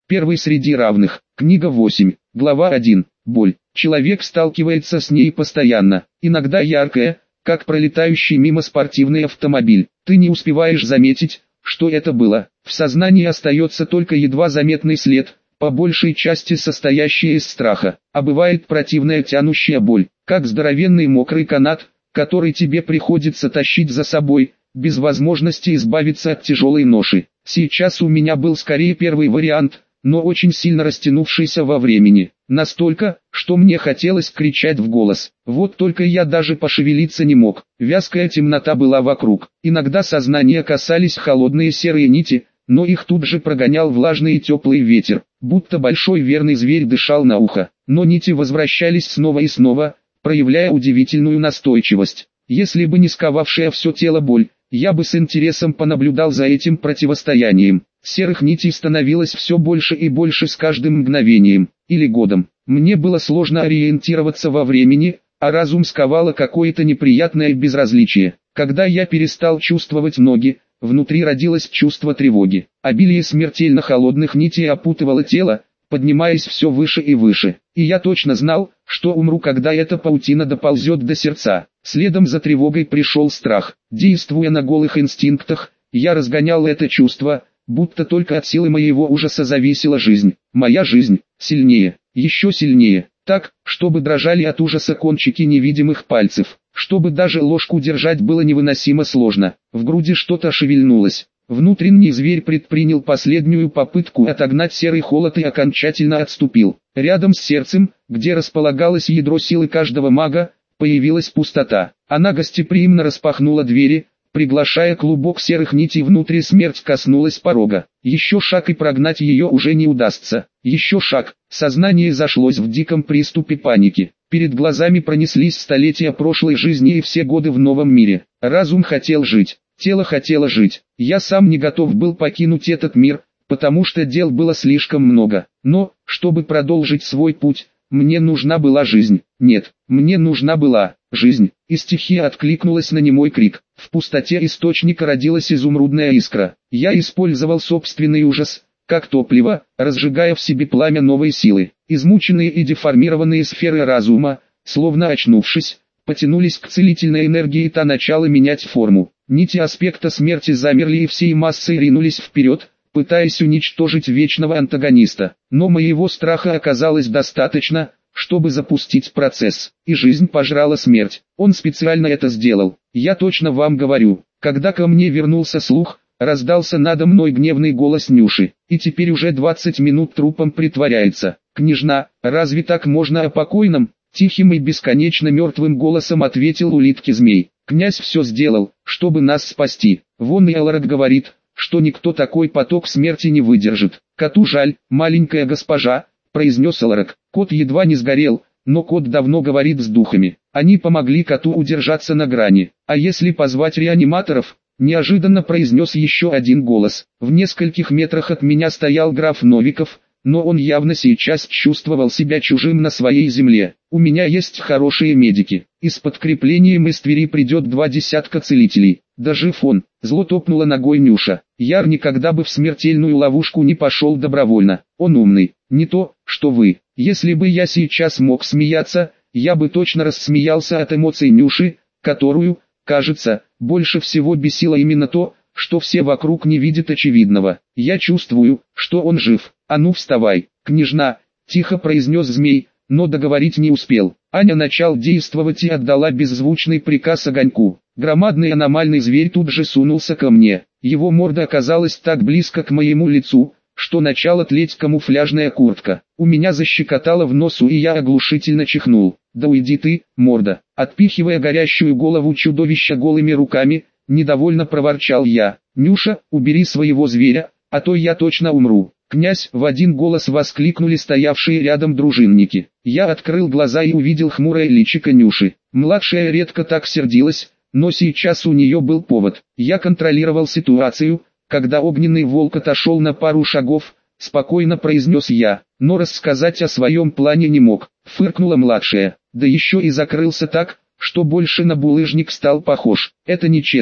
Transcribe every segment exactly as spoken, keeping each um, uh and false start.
Первый среди равных. Книга восемь. Глава один. Боль. Человек сталкивается с ней постоянно, иногда яркая, как пролетающий мимо спортивный автомобиль. Ты не успеваешь заметить, что это было. В сознании остается только едва заметный след, по большей части состоящий из страха. А бывает противная тянущая боль, как здоровенный мокрый канат, который тебе приходится тащить за собой, без возможности избавиться от тяжелой ноши. Сейчас у меня был скорее первый вариант, но очень сильно растянувшийся во времени. Настолько, что мне хотелось кричать в голос. Вот только я даже пошевелиться не мог. Вязкая темнота была вокруг. Иногда сознание касались холодные серые нити, но их тут же прогонял влажный и теплый ветер, будто большой верный зверь дышал на ухо. Но нити возвращались снова и снова, проявляя удивительную настойчивость. Если бы не сковавшая все тело боль, я бы с интересом понаблюдал за этим противостоянием. Серых нитей становилось все больше и больше с каждым мгновением, или годом. Мне было сложно ориентироваться во времени, а разум сковало какое-то неприятное безразличие. Когда я перестал чувствовать ноги, внутри родилось чувство тревоги. Обилие смертельно холодных нитей опутывало тело, поднимаясь все выше и выше. И я точно знал, что умру, когда эта паутина доползет до сердца. Следом за тревогой пришел страх. Действуя на голых инстинктах, я разгонял это чувство, будто только от силы моего ужаса зависела жизнь. Моя жизнь, сильнее, еще сильнее, так, чтобы дрожали от ужаса кончики невидимых пальцев, чтобы даже ложку держать было невыносимо сложно. В груди что-то шевельнулось. Внутренний зверь предпринял последнюю попытку отогнать серый холод и окончательно отступил. Рядом с сердцем, где располагалось ядро силы каждого мага, появилась пустота. Она гостеприимно распахнула двери, приглашая клубок серых нитей внутрь. Смерть коснулась порога. Еще шаг и прогнать ее уже не удастся. Еще шаг. Сознание зашлось в диком приступе паники. Перед глазами пронеслись столетия прошлой жизни и все годы в новом мире. Разум хотел жить. Тело хотело жить. Я сам не готов был покинуть этот мир, потому что дел было слишком много. Но, чтобы продолжить свой путь, мне нужна была жизнь. Нет, мне нужна была жизнь. И стихия откликнулась на немой крик. В пустоте источника родилась изумрудная искра. Я использовал собственный ужас, как топливо, разжигая в себе пламя новой силы. Измученные и деформированные сферы разума, словно очнувшись, потянулись к целительной энергии, и та начала менять форму. Нити аспекта смерти замерли и всей массой ринулись вперед, пытаясь уничтожить вечного антагониста. Но моего страха оказалось достаточно, чтобы запустить процесс. И жизнь пожрала смерть. Он специально это сделал. Я точно вам говорю. Когда ко мне вернулся слух, раздался надо мной гневный голос Нюши. И теперь уже двадцать минут трупом притворяется. «Княжна, разве так можно о покойном?» Тихим и бесконечно мертвым голосом ответил улитки-змей. «Князь все сделал, чтобы нас спасти. Вон и Элорак говорит, что никто такой поток смерти не выдержит. Коту жаль, маленькая госпожа», — произнес Элорак. Кот едва не сгорел, но кот давно говорит с духами. Они помогли коту удержаться на грани. «А если позвать реаниматоров?» — неожиданно произнес еще один голос. В нескольких метрах от меня стоял граф Новиков, но он явно сейчас чувствовал себя чужим на своей земле. «У меня есть хорошие медики, и с подкреплением из Твери придет два десятка целителей. Да жив он!» — зло топнула ногой Нюша. «Яр никогда бы в смертельную ловушку не пошел добровольно. Он умный, не то, что вы. Если бы я сейчас мог смеяться, я бы точно рассмеялся от эмоций Нюши, которую, кажется, больше всего бесило именно то, что все вокруг не видят очевидного. Я чувствую, что он жив. А ну вставай, княжна!» — тихо произнес змей, но договорить не успел. Аня начал действовать и отдала беззвучный приказ огоньку. Громадный аномальный зверь тут же сунулся ко мне. Его морда оказалась так близко к моему лицу, что начала тлеть камуфляжная куртка. У меня защекотало в носу, и я оглушительно чихнул. «Да уйди ты, морда!» Отпихивая горящую голову чудовища голыми руками, недовольно проворчал я. «Нюша, убери своего зверя, а то я точно умру!» «Князь!» — в один голос воскликнули стоявшие рядом дружинники. Я открыл глаза и увидел хмурое личико Нюши. Младшая редко так сердилась, но сейчас у нее был повод. Я контролировал ситуацию. Когда огненный волк отошел на пару шагов, спокойно произнес я, но рассказать о своем плане не мог. Фыркнула младшая, да еще и закрылся так, что больше на булыжник стал похож. «Это нечестно»,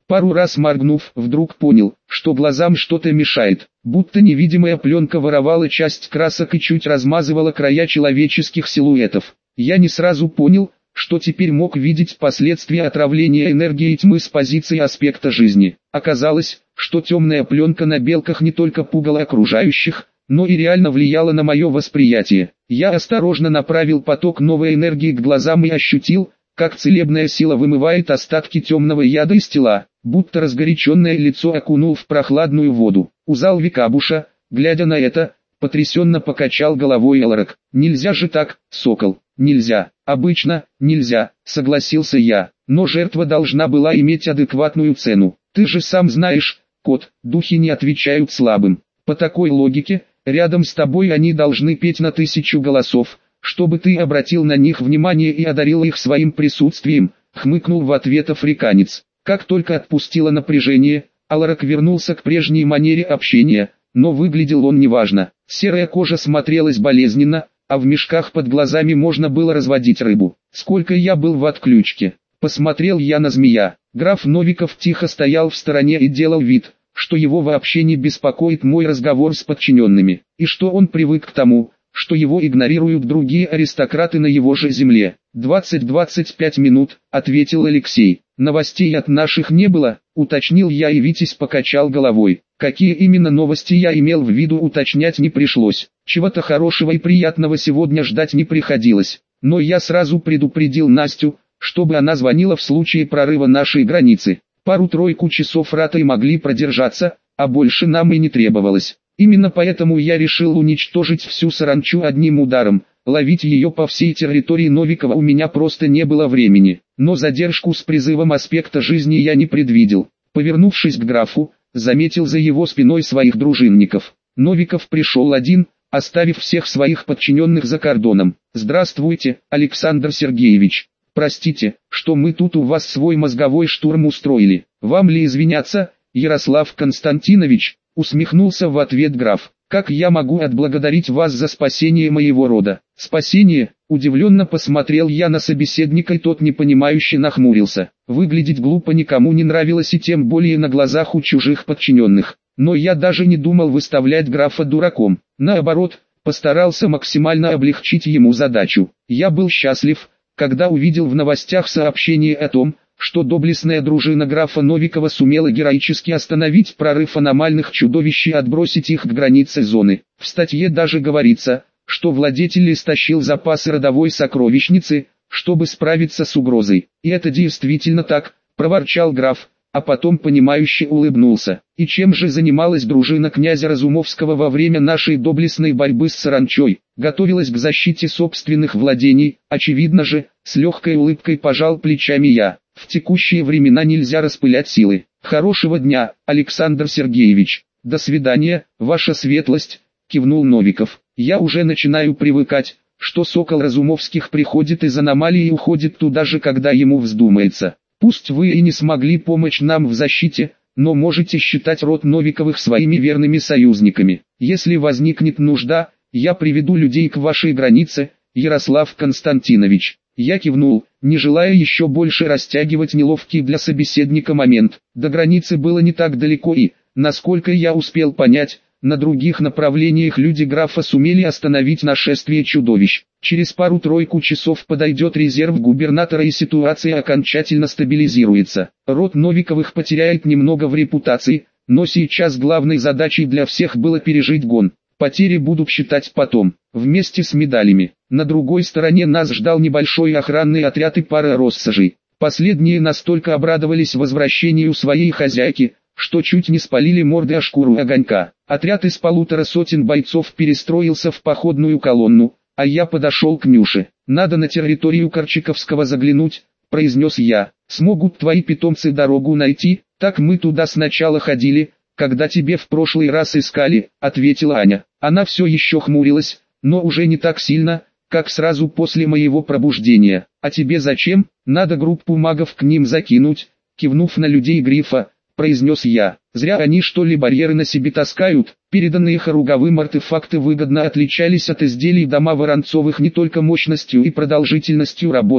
Пару раз моргнув, вдруг понял, что глазам что-то мешает, будто невидимая пленка воровала часть красок и чуть размазывала края человеческих силуэтов. Я не сразу понял, что теперь мог видеть последствия отравления энергией тьмы с позиции аспекта жизни. Оказалось, что темная пленка на белках не только пугала окружающих, но и реально влияла на мое восприятие. Я осторожно направил поток новой энергии к глазам и ощутил, как целебная сила вымывает остатки темного яда из тела, будто разгоряченное лицо окунул в прохладную воду. Узал Викабуша, глядя на это, потрясенно покачал головой Элорак. «Нельзя же так, сокол, нельзя, обычно, нельзя», согласился я, но жертва должна была иметь адекватную цену. Ты же сам знаешь, кот, духи не отвечают слабым. По такой логике, рядом с тобой они должны петь на тысячу голосов, чтобы ты обратил на них внимание и одарил их своим присутствием, хмыкнул в ответ африканец. Как только отпустило напряжение, Аларак вернулся к прежней манере общения, но выглядел он неважно. Серая кожа смотрелась болезненно, а в мешках под глазами можно было разводить рыбу. Сколько я был в отключке. Посмотрел я на змея. Граф Новиков тихо стоял в стороне и делал вид, что его вообще не беспокоит мой разговор с подчиненными, и что он привык к тому, что его игнорируют другие аристократы на его же земле. «двадцать-двадцать пять минут», — ответил Алексей. «Новостей от наших не было», — уточнил я, и Витязь покачал головой. Какие именно новости я имел в виду, уточнять не пришлось. Чего-то хорошего и приятного сегодня ждать не приходилось. Но я сразу предупредил Настю, чтобы она звонила в случае прорыва нашей границы. Пару-тройку часов ратой могли продержаться, а больше нам и не требовалось. Именно поэтому я решил уничтожить всю саранчу одним ударом. Ловить ее по всей территории Новикова у меня просто не было времени. Но задержку с призывом аспекта жизни я не предвидел. Повернувшись к графу, заметил за его спиной своих дружинников. Новиков пришел один, оставив всех своих подчиненных за кордоном. «Здравствуйте, Александр Сергеевич. Простите, что мы тут у вас свой мозговой штурм устроили. Вам ли извиняться, Ярослав Константинович?» Усмехнулся в ответ граф. «Как я могу отблагодарить вас за спасение моего рода?» «Спасение?» Удивленно посмотрел я на собеседника, и тот непонимающе нахмурился. Выглядеть глупо никому не нравилось, и тем более на глазах у чужих подчиненных. Но я даже не думал выставлять графа дураком. Наоборот, постарался максимально облегчить ему задачу. Я был счастлив, когда увидел в новостях сообщение о том, что доблестная дружина графа Новикова сумела героически остановить прорыв аномальных чудовищ и отбросить их к границе зоны. В статье даже говорится, что владетель истощил запасы родовой сокровищницы, чтобы справиться с угрозой. И это действительно так, проворчал граф, а потом понимающе улыбнулся. И чем же занималась дружина князя Разумовского во время нашей доблестной борьбы с саранчой? Готовилась к защите собственных владений, очевидно же, с легкой улыбкой пожал плечами я. В текущие времена нельзя распылять силы. Хорошего дня, Александр Сергеевич. До свидания, ваша светлость, кивнул Новиков. Я уже начинаю привыкать, что сокол Разумовских приходит из аномалии и уходит туда же, когда ему вздумается. Пусть вы и не смогли помочь нам в защите, но можете считать род Новиковых своими верными союзниками. Если возникнет нужда, я приведу людей к вашей границе, Ярослав Константинович. Я кивнул, не желая еще больше растягивать неловкий для собеседника момент. До границы было не так далеко и, насколько я успел понять, на других направлениях люди графа сумели остановить нашествие чудовищ. Через пару-тройку часов подойдет резерв губернатора и ситуация окончательно стабилизируется. Род Новиковых потеряет немного в репутации, но сейчас главной задачей для всех было пережить гон. Потери будут считать потом, вместе с медалями. На другой стороне нас ждал небольшой охранный отряд и пара россажей. Последние настолько обрадовались возвращению своей хозяйки, что чуть не спалили морды о шкуру огонька. Отряд из полутора сотен бойцов перестроился в походную колонну, а я подошел к Нюше. «Надо на территорию Корчаковского заглянуть», — произнес я. «Смогут твои питомцы дорогу найти?» «Так мы туда сначала ходили, когда тебе в прошлый раз искали», — ответила Аня. Она все еще хмурилась, но уже не так сильно, как сразу после моего пробуждения. «А тебе зачем? Надо группу магов к ним закинуть», — кивнув на людей Грифа, произнес я. «Зря они что ли барьеры на себе таскают». Переданные Хоруговым артефакты выгодно отличались от изделий дома Воронцовых не только мощностью и продолжительностью работы,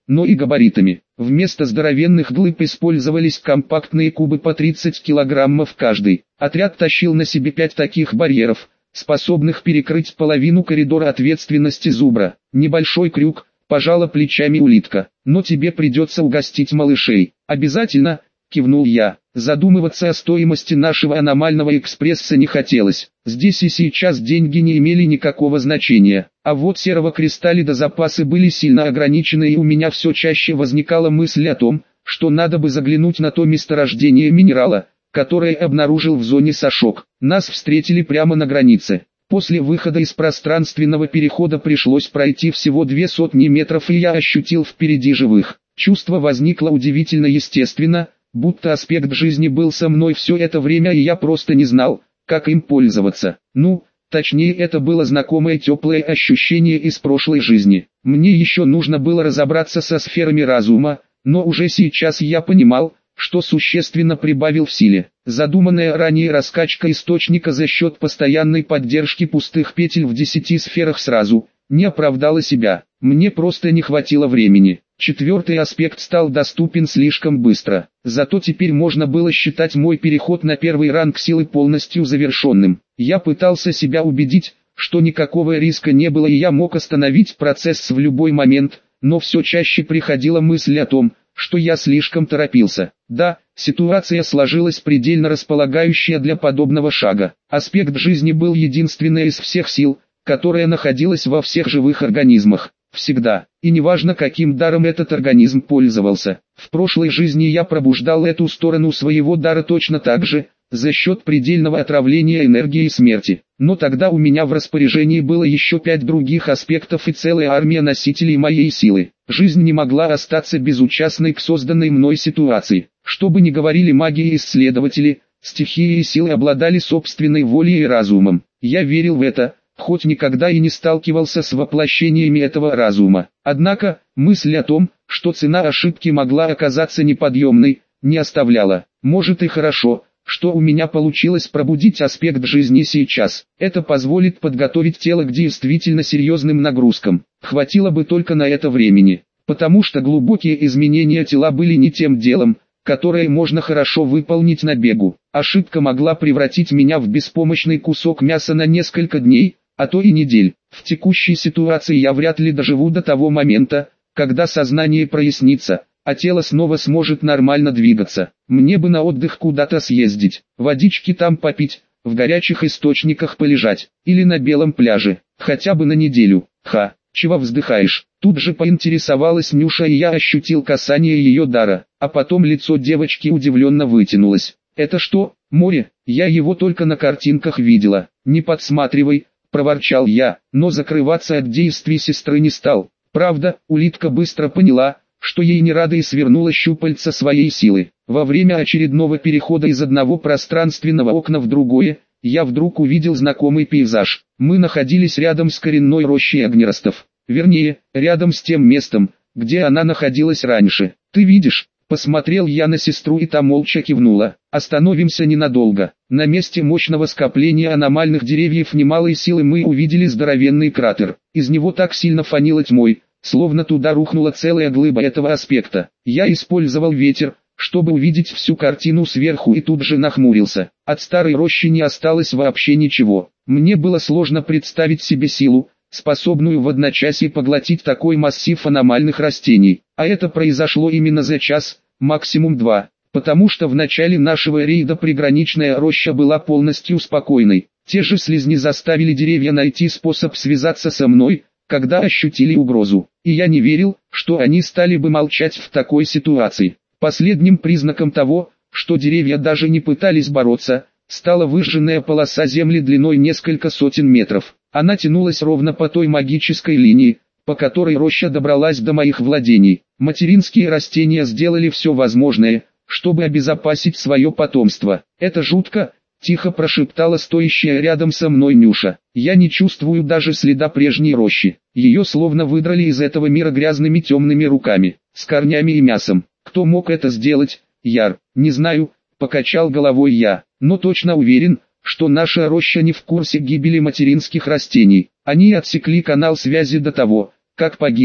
но и габаритами. Вместо здоровенных глыб использовались компактные кубы по тридцать килограммов каждый. Отряд тащил на себе пять таких барьеров, способных перекрыть половину коридора ответственности зубра. Небольшой крюк, пожала плечами улитка. Но тебе придется угостить малышей. Обязательно, кивнул я. Задумываться о стоимости нашего аномального экспресса не хотелось. Здесь и сейчас деньги не имели никакого значения. А вот серого кристаллида запасы были сильно ограничены, и у меня все чаще возникала мысль о том, что надо бы заглянуть на то месторождение минерала, которое обнаружил в зоне Сашок. Нас встретили прямо на границе. После выхода из пространственного перехода пришлось пройти всего две сотни метров, и я ощутил впереди живых. Чувство возникло удивительно естественно, будто аспект жизни был со мной все это время, и я просто не знал, как им пользоваться. Ну, точнее, это было знакомое теплое ощущение из прошлой жизни. Мне еще нужно было разобраться со сферами разума, но уже сейчас я понимал, что существенно прибавил в силе. Задуманная ранее раскачка источника за счет постоянной поддержки пустых петель в десяти сферах сразу не оправдала себя. Мне просто не хватило времени. Четвертый аспект стал доступен слишком быстро. Зато теперь можно было считать мой переход на первый ранг силы полностью завершенным. Я пытался себя убедить, что никакого риска не было и я мог остановить процесс в любой момент, но все чаще приходила мысль о том, что я слишком торопился. Да, ситуация сложилась предельно располагающая для подобного шага. Аспект жизни был единственной из всех сил, которая находилась во всех живых организмах. Всегда. И неважно, каким даром этот организм пользовался. В прошлой жизни я пробуждал эту сторону своего дара точно так же, за счет предельного отравления энергией смерти. Но тогда у меня в распоряжении было еще пять других аспектов и целая армия носителей моей силы. Жизнь не могла остаться безучастной к созданной мной ситуации. Что бы ни говорили маги и исследователи, стихии и силы обладали собственной волей и разумом. Я верил в это, хоть никогда и не сталкивался с воплощениями этого разума. Однако, мысль о том, что цена ошибки могла оказаться неподъемной, не оставляла. Может и хорошо, что у меня получилось пробудить аспект жизни сейчас. Это позволит подготовить тело к действительно серьезным нагрузкам. Хватило бы только на это времени, потому что глубокие изменения тела были не тем делом, которое можно хорошо выполнить на бегу. Ошибка могла превратить меня в беспомощный кусок мяса на несколько дней, а то и недель. В текущей ситуации я вряд ли доживу до того момента, когда сознание прояснится, а тело снова сможет нормально двигаться. Мне бы на отдых куда-то съездить, водички там попить, в горячих источниках полежать, или на белом пляже, хотя бы на неделю. Ха, чего вздыхаешь? Тут же поинтересовалась Нюша, и я ощутил касание ее дара, а потом лицо девочки удивленно вытянулось. Это что, море? Я его только на картинках видела. Не подсматривай, проворчал я, но закрываться от действий сестры не стал. Правда, улитка быстро поняла, что ей не рада, и свернула щупальца своей силы. Во время очередного перехода из одного пространственного окна в другое, я вдруг увидел знакомый пейзаж. Мы находились рядом с коренной рощей огнеростов. Вернее, рядом с тем местом, где она находилась раньше. Ты видишь? Посмотрел я на сестру, и та молча кивнула. Остановимся ненадолго. На месте мощного скопления аномальных деревьев немалой силы мы увидели здоровенный кратер. Из него так сильно фанило тьмой, словно туда рухнула целая глыба этого аспекта. Я использовал ветер, чтобы увидеть всю картину сверху, и тут же нахмурился. От старой рощи не осталось вообще ничего. Мне было сложно представить себе силу, способную в одночасье поглотить такой массив аномальных растений. А это произошло именно за час, максимум два, потому что в начале нашего рейда приграничная роща была полностью спокойной. Те же слизни заставили деревья найти способ связаться со мной, когда ощутили угрозу. И я не верил, что они стали бы молчать в такой ситуации. Последним признаком того, что деревья даже не пытались бороться, стала выжженная полоса земли длиной несколько сотен метров. Она тянулась ровно по той магической линии, по которой роща добралась до моих владений. Материнские растения сделали все возможное, чтобы обезопасить свое потомство. Это жутко, тихо прошептала стоящая рядом со мной Нюша. Я не чувствую даже следа прежней рощи. Ее словно выдрали из этого мира грязными темными руками, с корнями и мясом. Кто мог это сделать, Яр? Не знаю, покачал головой я, но точно уверен, что наша роща не в курсе гибели материнских растений. Они отсекли канал связи до того, как погибли.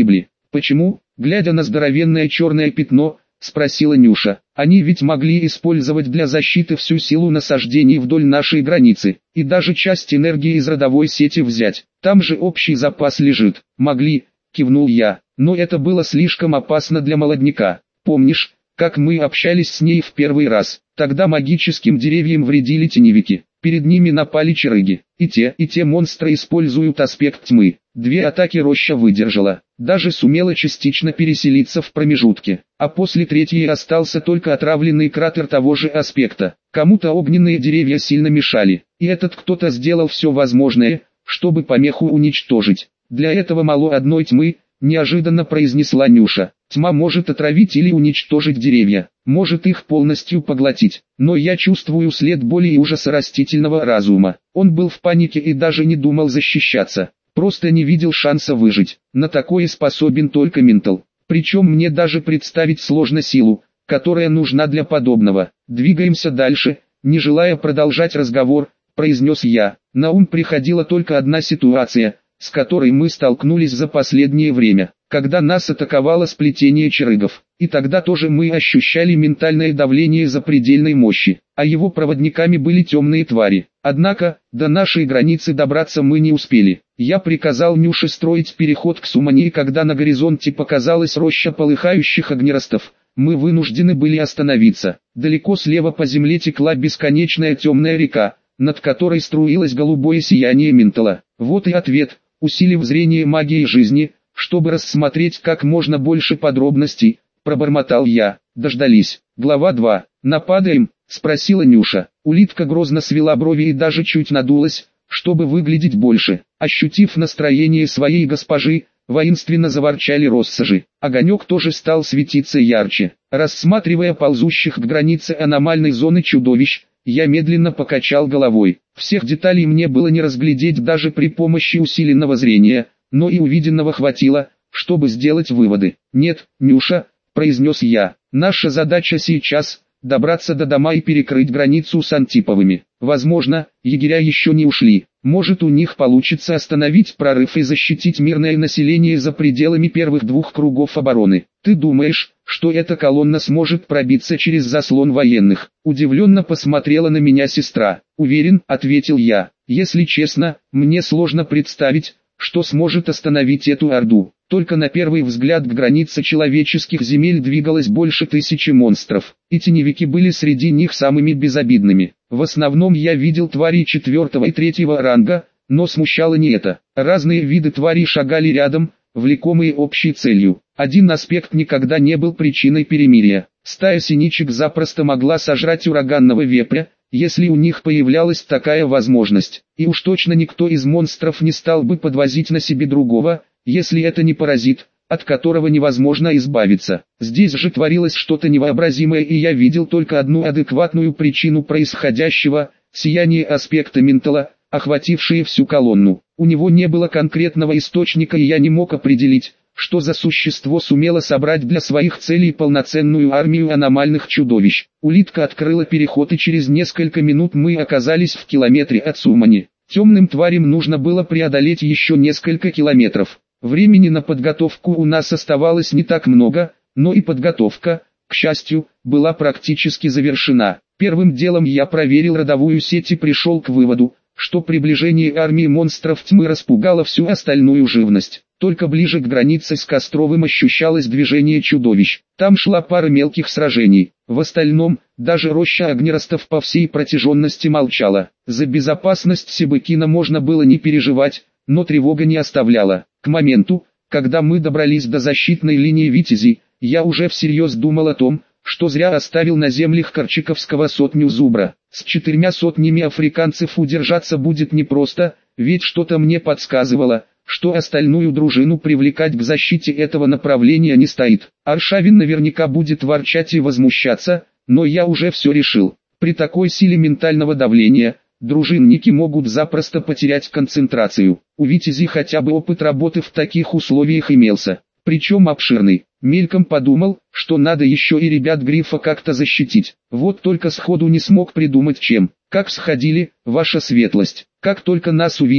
Почему? Глядя на здоровенное черное пятно, спросила Нюша. Они ведь могли использовать для защиты всю силу насаждений вдоль нашей границы, и даже часть энергии из родовой сети взять. Там же общий запас лежит. Могли, кивнул я, но это было слишком опасно для молодняка. Помнишь, как мы общались с ней в первый раз? Тогда магическим деревьям вредили теневики. Перед ними напали чарыги. И те, и те монстры используют аспект тьмы. Две атаки роща выдержала. Даже сумела частично переселиться в промежутке. А после третьей остался только отравленный кратер того же аспекта. Кому-то огненные деревья сильно мешали. И этот кто-то сделал все возможное, чтобы помеху уничтожить. Для этого мало одной тьмы, неожиданно произнесла Нюша. Тьма может отравить или уничтожить деревья, может их полностью поглотить. Но я чувствую след боли и ужаса растительного разума. Он был в панике и даже не думал защищаться. Просто не видел шанса выжить. На такое способен только ментал. Причем мне даже представить сложно силу, которая нужна для подобного. Двигаемся дальше, не желая продолжать разговор, произнес я. На ум приходила только одна ситуация, с которой мы столкнулись за последнее время, когда нас атаковало сплетение чарыгов. И тогда тоже мы ощущали ментальное давление запредельной мощи, а его проводниками были темные твари. Однако, до нашей границы добраться мы не успели. Я приказал Нюше строить переход к Сумане, и когда на горизонте показалась роща полыхающих огнеростов, мы вынуждены были остановиться. Далеко слева по земле текла бесконечная темная река, над которой струилось голубое сияние ментала. Вот и ответ, усилив зрение магией жизни, чтобы рассмотреть как можно больше подробностей, пробормотал я. Дождались. Глава два. Нападаем? Спросила Нюша. Улитка грозно свела брови и даже чуть надулась, чтобы выглядеть больше. Ощутив настроение своей госпожи, воинственно заворчали россажи. Огонек тоже стал светиться ярче. Рассматривая ползущих к границе аномальной зоны чудовищ, я медленно покачал головой. Всех деталей мне было не разглядеть даже при помощи усиленного зрения, но и увиденного хватило, чтобы сделать выводы. «Нет, Нюша», — произнес я, — «наша задача сейчас — добраться до дома и перекрыть границу с Антиповыми. Возможно, егеря еще не ушли. Может, у них получится остановить прорыв и защитить мирное население за пределами первых двух кругов обороны. Ты думаешь, что эта колонна сможет пробиться через заслон военных?» Удивленно посмотрела на меня сестра. «Уверен», — ответил я. «Если честно, мне сложно представить, что сможет остановить эту орду. Только на первый взгляд к границе человеческих земель двигалось больше тысячи монстров, и теневики были среди них самыми безобидными. В основном я видел тварей четвертого и третьего ранга, но смущало не это. Разные виды тварей шагали рядом, влекомые общей целью. Один аспект никогда не был причиной перемирия. Стая синичек запросто могла сожрать ураганного вепря, если у них появлялась такая возможность. И уж точно никто из монстров не стал бы подвозить на себе другого, если это не паразит, от которого невозможно избавиться. Здесь же творилось что-то невообразимое, и я видел только одну адекватную причину происходящего – сияние аспекта ментала, охватившее всю колонну. У него не было конкретного источника, и я не мог определить, что за существо сумело собрать для своих целей полноценную армию аномальных чудовищ. Улитка открыла переход, и через несколько минут мы оказались в километре от Сумани. Темным тварям нужно было преодолеть еще несколько километров. Времени на подготовку у нас оставалось не так много, но и подготовка, к счастью, была практически завершена. Первым делом я проверил родовую сеть и пришел к выводу, что приближение армии монстров тьмы распугало всю остальную живность. Только ближе к границе с Костровым ощущалось движение чудовищ. Там шла пара мелких сражений. В остальном, даже роща огнеростов по всей протяженности молчала. За безопасность Себыкина можно было не переживать, но тревога не оставляла. К моменту, когда мы добрались до защитной линии Витязей, я уже всерьез думал о том, что зря оставил на землях Корчаковского сотню зубра. С четырьмя сотнями африканцев удержаться будет непросто, ведь что-то мне подсказывало, что остальную дружину привлекать к защите этого направления не стоит. Аршавин наверняка будет ворчать и возмущаться, но я уже все решил. При такой силе ментального давления, дружинники могут запросто потерять концентрацию. У Витязей хотя бы опыт работы в таких условиях имелся, причем обширный. Мельком подумал, что надо еще и ребят Грифа как-то защитить. Вот только сходу не смог придумать чем. Как сходили, ваша светлость. Как только нас увидел,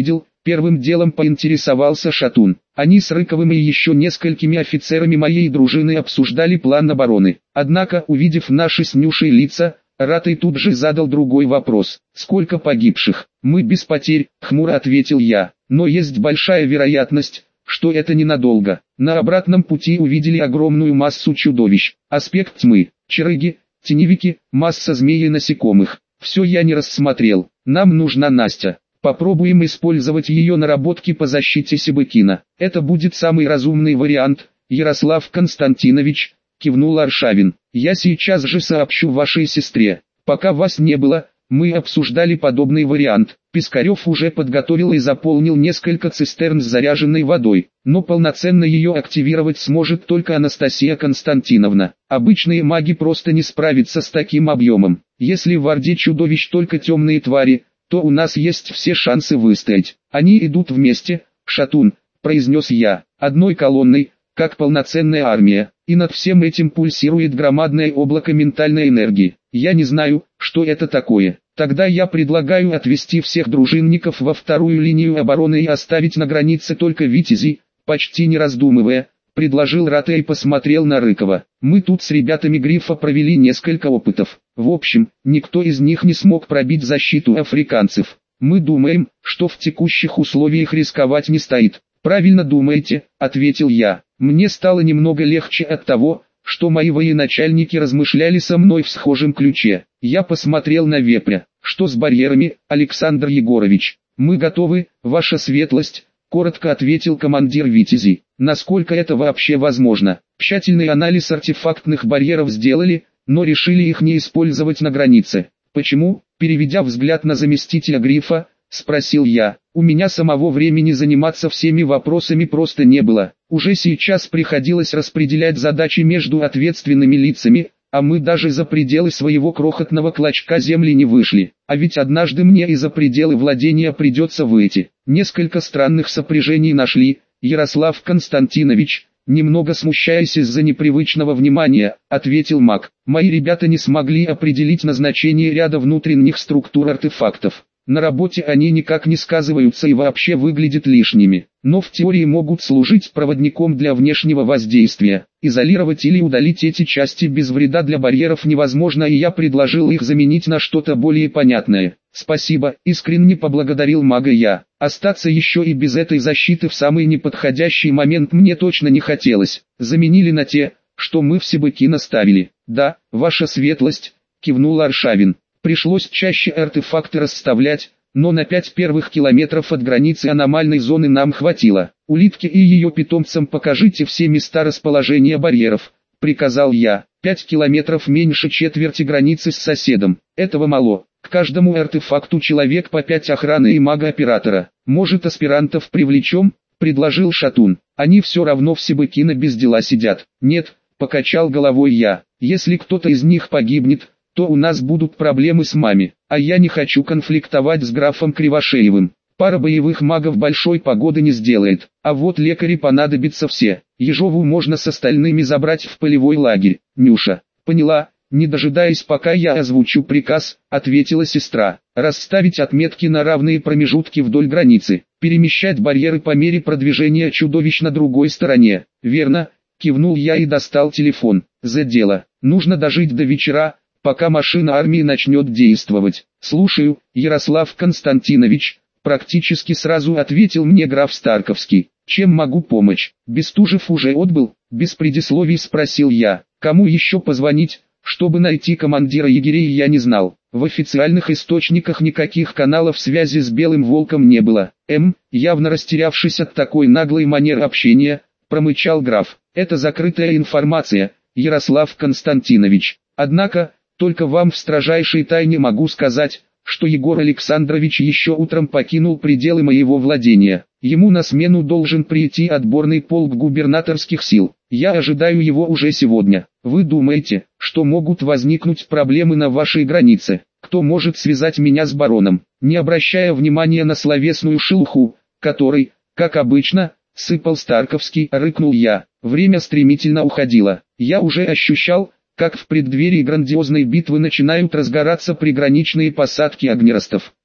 Первым делом поинтересовался Шатун. Они с Рыковым и еще несколькими офицерами моей дружины обсуждали план обороны. Однако, увидев наши с Нюшей лица, Ратый тут же задал другой вопрос. «Сколько погибших?» «Мы без потерь», — хмуро ответил я. «Но есть большая вероятность, что это ненадолго. На обратном пути увидели огромную массу чудовищ. Аспект тьмы, чарыги, теневики, масса змей и насекомых. Все я не рассмотрел. Нам нужна Настя. Попробуем использовать ее наработки по защите Себекина. Это будет самый разумный вариант, Ярослав Константинович», — кивнул Аршавин. «Я сейчас же сообщу вашей сестре. Пока вас не было, мы обсуждали подобный вариант. Пискарев уже подготовил и заполнил несколько цистерн с заряженной водой, но полноценно ее активировать сможет только Анастасия Константиновна. Обычные маги просто не справятся с таким объемом. Если в Орде чудовищ только темные твари, то у нас есть все шансы выстоять. Они идут вместе, Шатун», — произнес я, — «одной колонной, как полноценная армия, и над всем этим пульсирует громадное облако ментальной энергии. Я не знаю, что это такое. Тогда я предлагаю отвести всех дружинников во вторую линию обороны и оставить на границе только витязей», — почти не раздумывая, предложил Ратый и посмотрел на Рыкова. «Мы тут с ребятами Грифа провели несколько опытов. В общем, никто из них не смог пробить защиту африканцев. Мы думаем, что в текущих условиях рисковать не стоит». «Правильно думаете», — ответил я. Мне стало немного легче от того, что мои военачальники размышляли со мной в схожем ключе. Я посмотрел на Вепря. «Что с барьерами, Александр Егорович?» «Мы готовы, ваша светлость», — коротко ответил командир Витязей. «Насколько это вообще возможно?» «Тщательный анализ артефактных барьеров сделали, но решили их не использовать на границе». «Почему?» — переведя взгляд на заместителя Грифа, спросил я. «У меня самого времени заниматься всеми вопросами просто не было. Уже сейчас приходилось распределять задачи между ответственными лицами, а мы даже за пределы своего крохотного клочка земли не вышли. А ведь однажды мне и за пределы владения придется выйти. Несколько странных сопряжений нашли, Ярослав Константинович». «Немного смущаясь из-за непривычного внимания», — ответил маг. «Мои ребята не смогли определить назначение ряда внутренних структур артефактов. На работе они никак не сказываются и вообще выглядят лишними, но в теории могут служить проводником для внешнего воздействия. Изолировать или удалить эти части без вреда для барьеров невозможно, и я предложил их заменить на что-то более понятное». «Спасибо», — искренне поблагодарил мага я. Остаться еще и без этой защиты в самый неподходящий момент мне точно не хотелось. Заменили на те, что мы в Себекино ставили. «Да, ваша светлость», — кивнул Аршавин. «Пришлось чаще артефакты расставлять, но на пять первых километров от границы аномальной зоны нам хватило. Улитке и ее питомцам покажите все места расположения барьеров», — приказал я. «Пять километров меньше четверти границы с соседом. Этого мало. К каждому артефакту человек по пять охраны и мага-оператора. Может, аспирантов привлечем?» — предложил Шатун. «Они все равно в Себекино без дела сидят». «Нет», — покачал головой я. «Если кто-то из них погибнет, то у нас будут проблемы с мами, а я не хочу конфликтовать с графом Кривошеевым. Пара боевых магов большой погоды не сделает, а вот лекари понадобятся все. Ежову можно с остальными забрать в полевой лагерь». «Нюша, поняла». «Не дожидаясь, пока я озвучу приказ», — ответила сестра. «Расставить отметки на равные промежутки вдоль границы, перемещать барьеры по мере продвижения чудовищ на другой стороне». «Верно», — кивнул я и достал телефон. «За дело. Нужно дожить до вечера, пока машина армии начнет действовать». «Слушаю, Ярослав Константинович», — практически сразу ответил мне граф Старковский. «Чем могу помочь?» «Бестужев уже отбыл?» — без предисловий спросил я. «Кому еще позвонить?» Чтобы найти командира егерей, я не знал. В официальных источниках никаких каналов связи с Белым Волком не было. М, явно растерявшись от такой наглой манеры общения, промычал граф. «Это закрытая информация, Ярослав Константинович. Однако, только вам в строжайшей тайне могу сказать, что Егор Александрович еще утром покинул пределы моего владения. Ему на смену должен прийти отборный полк губернаторских сил. Я ожидаю его уже сегодня. Вы думаете, что могут возникнуть проблемы на вашей границе? Кто может связать меня с бароном?» Не обращая внимания на словесную шелуху, которой, как обычно, сыпал Старковский, рыкнул я. Время стремительно уходило. Я уже ощущал, как в преддверии грандиозной битвы начинают разгораться приграничные посадки огнеростов.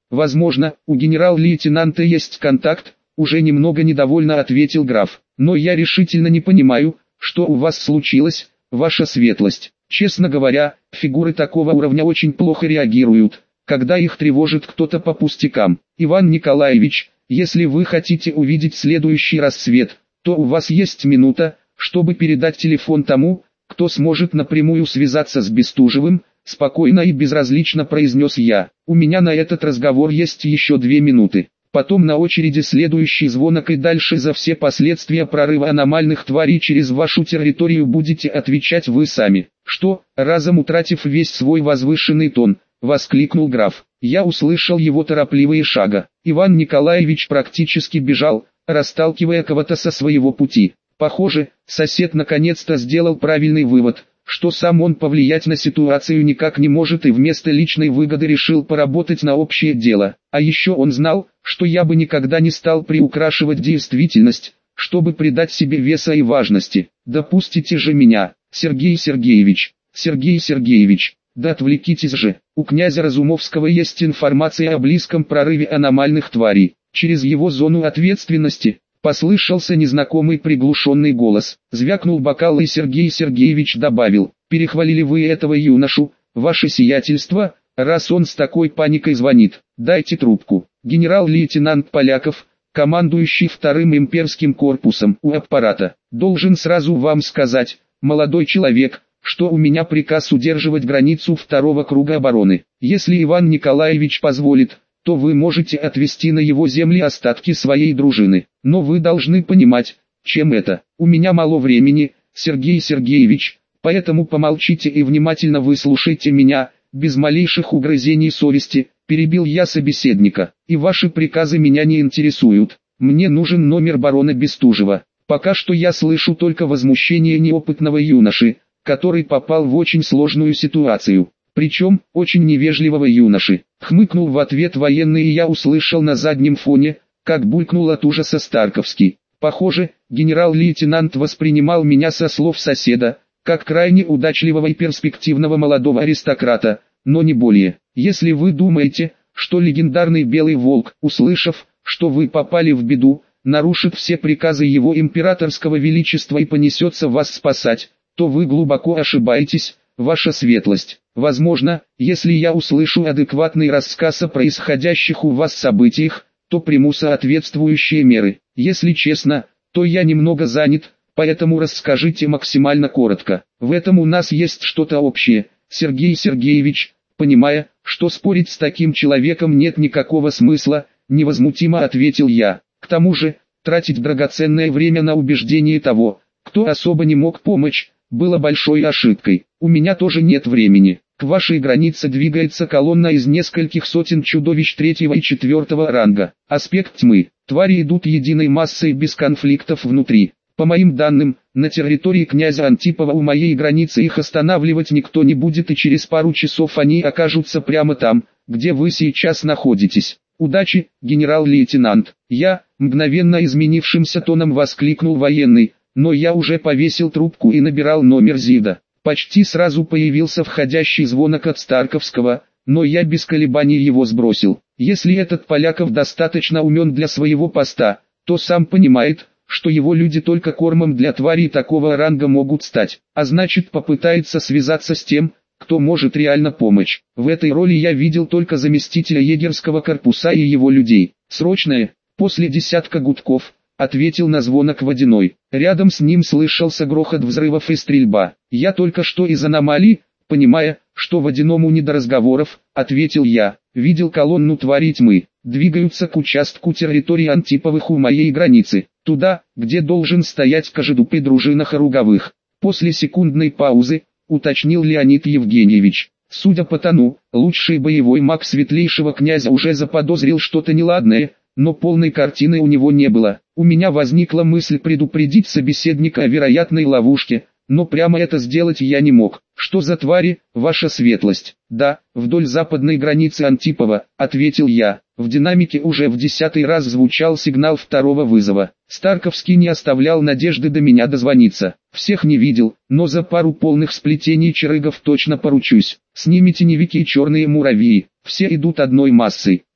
Возможно, у генерал-лейтенанта есть контакт, уже немного недовольно ответил граф. Но я решительно не понимаю, что у вас случилось, ваша светлость. Честно говоря, фигуры такого уровня очень плохо реагируют, когда их тревожит кто-то по пустякам. Иван Николаевич, если вы хотите увидеть следующий рассвет, то у вас есть минута, чтобы передать телефон тому, кто сможет напрямую связаться с Бестужевым, спокойно и безразлично произнес я. У меня на этот разговор есть еще две минуты. Потом на очереди следующий звонок и дальше за все последствия прорыва аномальных тварей через вашу территорию будете отвечать вы сами. Что, разом утратив весь свой возвышенный тон, воскликнул граф. Я услышал его торопливые шага. Иван Николаевич практически бежал, расталкивая кого-то со своего пути. Похоже, сосед наконец-то сделал правильный вывод, что сам он повлиять на ситуацию никак не может и вместо личной выгоды решил поработать на общее дело. А еще он знал, что я бы никогда не стал приукрашивать действительность, чтобы придать себе веса и важности. Допустите же меня, Сергей Сергеевич, Сергей Сергеевич, да отвлекитесь же. У князя Разумовского есть информация о близком прорыве аномальных тварей. Через его зону ответственности послышался незнакомый приглушенный голос. Звякнул бокал и Сергей Сергеевич добавил: перехвалили вы этого юношу, ваше сиятельство, раз он с такой паникой звонит. Дайте трубку. Генерал-лейтенант Поляков, командующий вторым имперским корпусом у аппарата. Должен сразу вам сказать, молодой человек, что у меня приказ удерживать границу второго круга обороны. Если Иван Николаевич позволит, то вы можете отвести на его земли остатки своей дружины. Но вы должны понимать, чем это. У меня мало времени, Сергей Сергеевич, поэтому помолчите и внимательно выслушайте меня, без малейших угрызений совести, перебил я собеседника. И ваши приказы меня не интересуют. Мне нужен номер барона Бестужева. Пока что я слышу только возмущение неопытного юноши, который попал в очень сложную ситуацию. Причем, очень невежливого юноши. Хмыкнул в ответ военный, и я услышал на заднем фоне, как булькнул от ужаса Старковский. Похоже, генерал-лейтенант воспринимал меня со слов соседа, как крайне удачливого и перспективного молодого аристократа, но не более. Если вы думаете, что легендарный Белый Волк, услышав, что вы попали в беду, нарушит все приказы его императорского величества и понесется вас спасать, то вы глубоко ошибаетесь, ваша светлость. Возможно, если я услышу адекватный рассказ о происходящих у вас событиях, то приму соответствующие меры. Если честно, то я немного занят, поэтому расскажите максимально коротко. В этом у нас есть что-то общее, Сергей Сергеевич. Понимая, что спорить с таким человеком нет никакого смысла, невозмутимо ответил я. К тому же, тратить драгоценное время на убеждение того, кто особо не мог помочь, было большой ошибкой. У меня тоже нет времени. К вашей границе двигается колонна из нескольких сотен чудовищ третьего и четвертого ранга. Аспект тьмы. Твари идут единой массой без конфликтов внутри. По моим данным, на территории князя Антипова у моей границы их останавливать никто не будет, и через пару часов они окажутся прямо там, где вы сейчас находитесь. Удачи, генерал-лейтенант. Я, мгновенно изменившимся тоном воскликнул военный, но я уже повесил трубку и набирал номер ЗИДа. Почти сразу появился входящий звонок от Старковского, но я без колебаний его сбросил. Если этот Поляков достаточно умен для своего поста, то сам понимает, что его люди только кормом для тварей такого ранга могут стать, а значит попытается связаться с тем, кто может реально помочь. В этой роли я видел только заместителя егерского корпуса и его людей. Срочное, после десятка гудков, ответил на звонок Водяной. Рядом с ним слышался грохот взрывов и стрельба. Я только что из аномалий, понимая, что Водяному не до разговоров, ответил я. Видел колонну тварей тьмы, двигаются к участку территории Антиповых у моей границы, туда, где должен стоять Кожедуб и дружина Хоруговых. После секундной паузы, уточнил Леонид Евгеньевич. Судя по тону, лучший боевой маг светлейшего князя уже заподозрил что-то неладное, но полной картины у него не было. У меня возникла мысль предупредить собеседника о вероятной ловушке, но прямо это сделать я не мог. Что за твари, ваша светлость? Да, вдоль западной границы Антипова, ответил я. В динамике уже в десятый раз звучал сигнал второго вызова. Старковский не оставлял надежды до меня дозвониться. Всех не видел, но за пару полных сплетений чарыгов точно поручусь. С ними теневики и черные муравьи, все идут одной массой.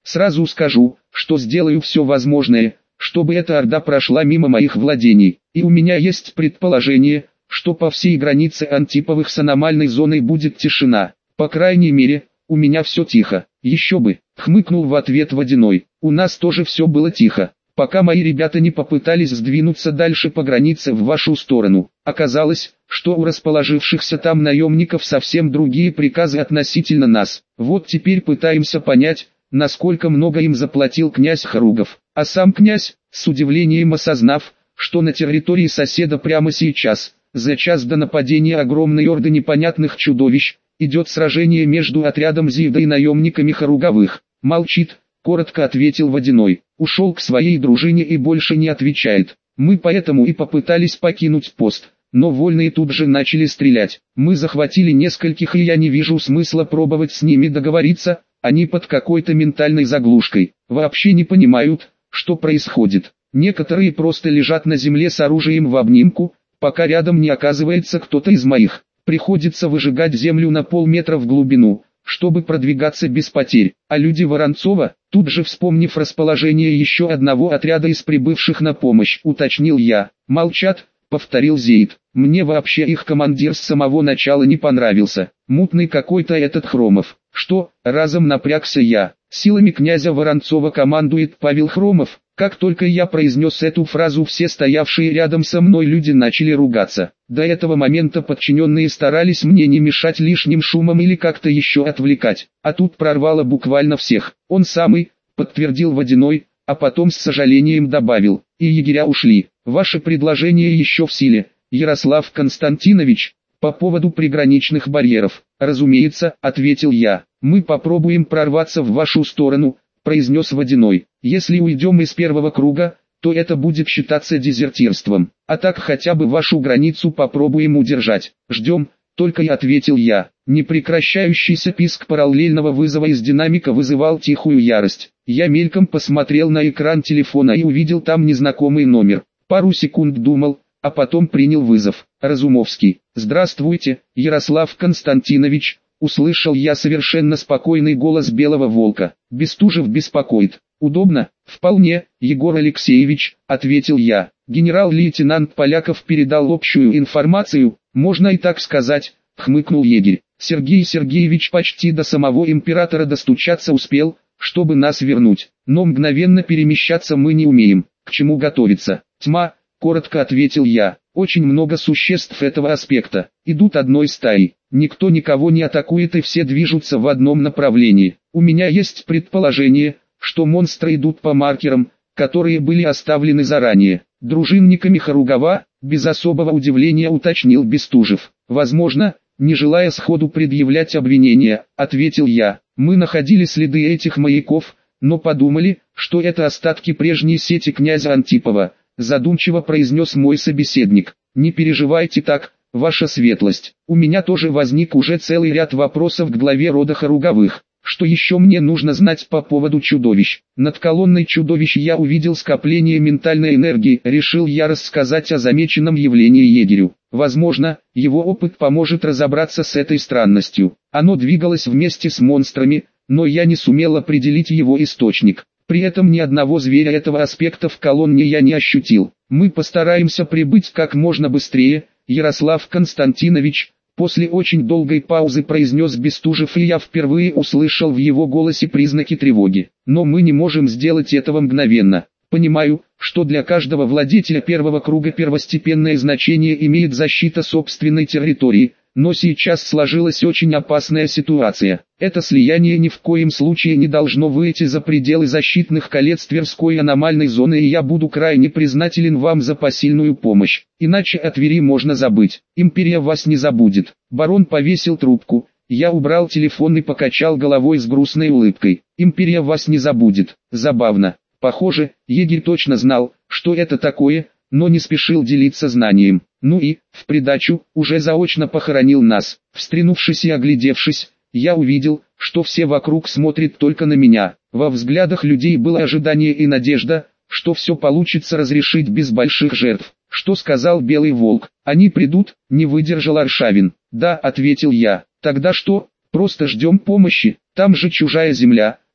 Сразу скажу, что сделаю все возможное, чтобы эта орда прошла мимо моих владений, и у меня есть предположение, что по всей границе Антиповых с аномальной зоной будет тишина. По крайней мере, у меня все тихо. Еще бы, хмыкнул в ответ Водяной. У нас тоже все было тихо, пока мои ребята не попытались сдвинуться дальше по границе в вашу сторону. Оказалось, что у расположившихся там наемников совсем другие приказы относительно нас. Вот теперь пытаемся понять, насколько много им заплатил князь Харугов. А сам князь, с удивлением осознав, что на территории соседа прямо сейчас, за час до нападения огромной орды непонятных чудовищ, идет сражение между отрядом Зивда и наемниками Харуговых. Молчит, коротко ответил Водяной. Ушел к своей дружине и больше не отвечает. Мы поэтому и попытались покинуть пост, но вольные тут же начали стрелять. Мы захватили нескольких, и я не вижу смысла пробовать с ними договориться, они под какой-то ментальной заглушкой. Вообще не понимают, что происходит. Некоторые просто лежат на земле с оружием в обнимку, пока рядом не оказывается кто-то из моих. Приходится выжигать землю на полметра в глубину, чтобы продвигаться без потерь. А люди Воронцова, тут же вспомнив расположение еще одного отряда из прибывших на помощь, уточнил я. Молчат, повторил Зейд. Мне вообще их командир с самого начала не понравился. Мутный какой-то этот Хромов. Что, разом напрягся я. Силами князя Воронцова командует Павел Хромов. Как только я произнес эту фразу, все стоявшие рядом со мной люди начали ругаться. До этого момента подчиненные старались мне не мешать лишним шумом или как-то еще отвлекать. А тут прорвало буквально всех. Он самый, подтвердил Водяной, а потом с сожалением добавил. И егеря ушли. Ваше предложение еще в силе, Ярослав Константинович, по поводу приграничных барьеров. Разумеется, ответил я. Мы попробуем прорваться в вашу сторону, произнес Водяной. Если уйдем из первого круга, то это будет считаться дезертирством. А так хотя бы вашу границу попробуем удержать. Ждем, только и ответил я. Непрекращающийся писк параллельного вызова из динамика вызывал тихую ярость. Я мельком посмотрел на экран телефона и увидел там незнакомый номер. Пару секунд думал, а потом принял вызов. Разумовский. Здравствуйте, Ярослав Константинович. Услышал я совершенно спокойный голос Белого Волка. Бестужев беспокоит. Удобно? Вполне, Егор Алексеевич, ответил я. Генерал-лейтенант Поляков передал общую информацию, можно и так сказать, хмыкнул егерь. Сергей Сергеевич почти до самого императора достучаться успел, чтобы нас вернуть. Но мгновенно перемещаться мы не умеем. К чему готовиться? Тьма, коротко ответил я. Очень много существ этого аспекта. Идут одной стаей. Никто никого не атакует и все движутся в одном направлении. У меня есть предположение, что монстры идут по маркерам, которые были оставлены заранее. Дружинниками Харугова, без особого удивления уточнил Бестужев. Возможно, не желая сходу предъявлять обвинения, ответил я. Мы находили следы этих маяков, но подумали, что это остатки прежней сети князя Антипова, задумчиво произнес мой собеседник. Не переживайте так, ваша светлость. У меня тоже возник уже целый ряд вопросов к главе рода Харуговых. Что еще мне нужно знать по поводу чудовищ? Над колонной чудовищ я увидел скопление ментальной энергии, решил я рассказать о замеченном явлении егерю. Возможно, его опыт поможет разобраться с этой странностью. Оно двигалось вместе с монстрами, но я не сумел определить его источник. При этом ни одного зверя этого аспекта в колонне я не ощутил. Мы постараемся прибыть как можно быстрее, Ярослав Константинович. После очень долгой паузы произнес Бестужев, и я впервые услышал в его голосе признаки тревоги. Но мы не можем сделать этого мгновенно. Понимаю, что для каждого владетеля первого круга первостепенное значение имеет защита собственной территории, но сейчас сложилась очень опасная ситуация. Это слияние ни в коем случае не должно выйти за пределы защитных колец Тверской аномальной зоны, и я буду крайне признателен вам за посильную помощь. Иначе о Твери можно забыть. Империя вас не забудет. Барон повесил трубку. Я убрал телефон и покачал головой с грустной улыбкой. Империя вас не забудет. Забавно. Похоже, егерь точно знал, что это такое, но не спешил делиться знанием. Ну и, в придачу, уже заочно похоронил нас. Встрянувшись и оглядевшись, я увидел, что все вокруг смотрят только на меня. Во взглядах людей было ожидание и надежда, что все получится разрешить без больших жертв. Что сказал Белый Волк? Они придут, не выдержал Аршавин. Да, ответил я. Тогда что? Просто ждем помощи, там же чужая земля,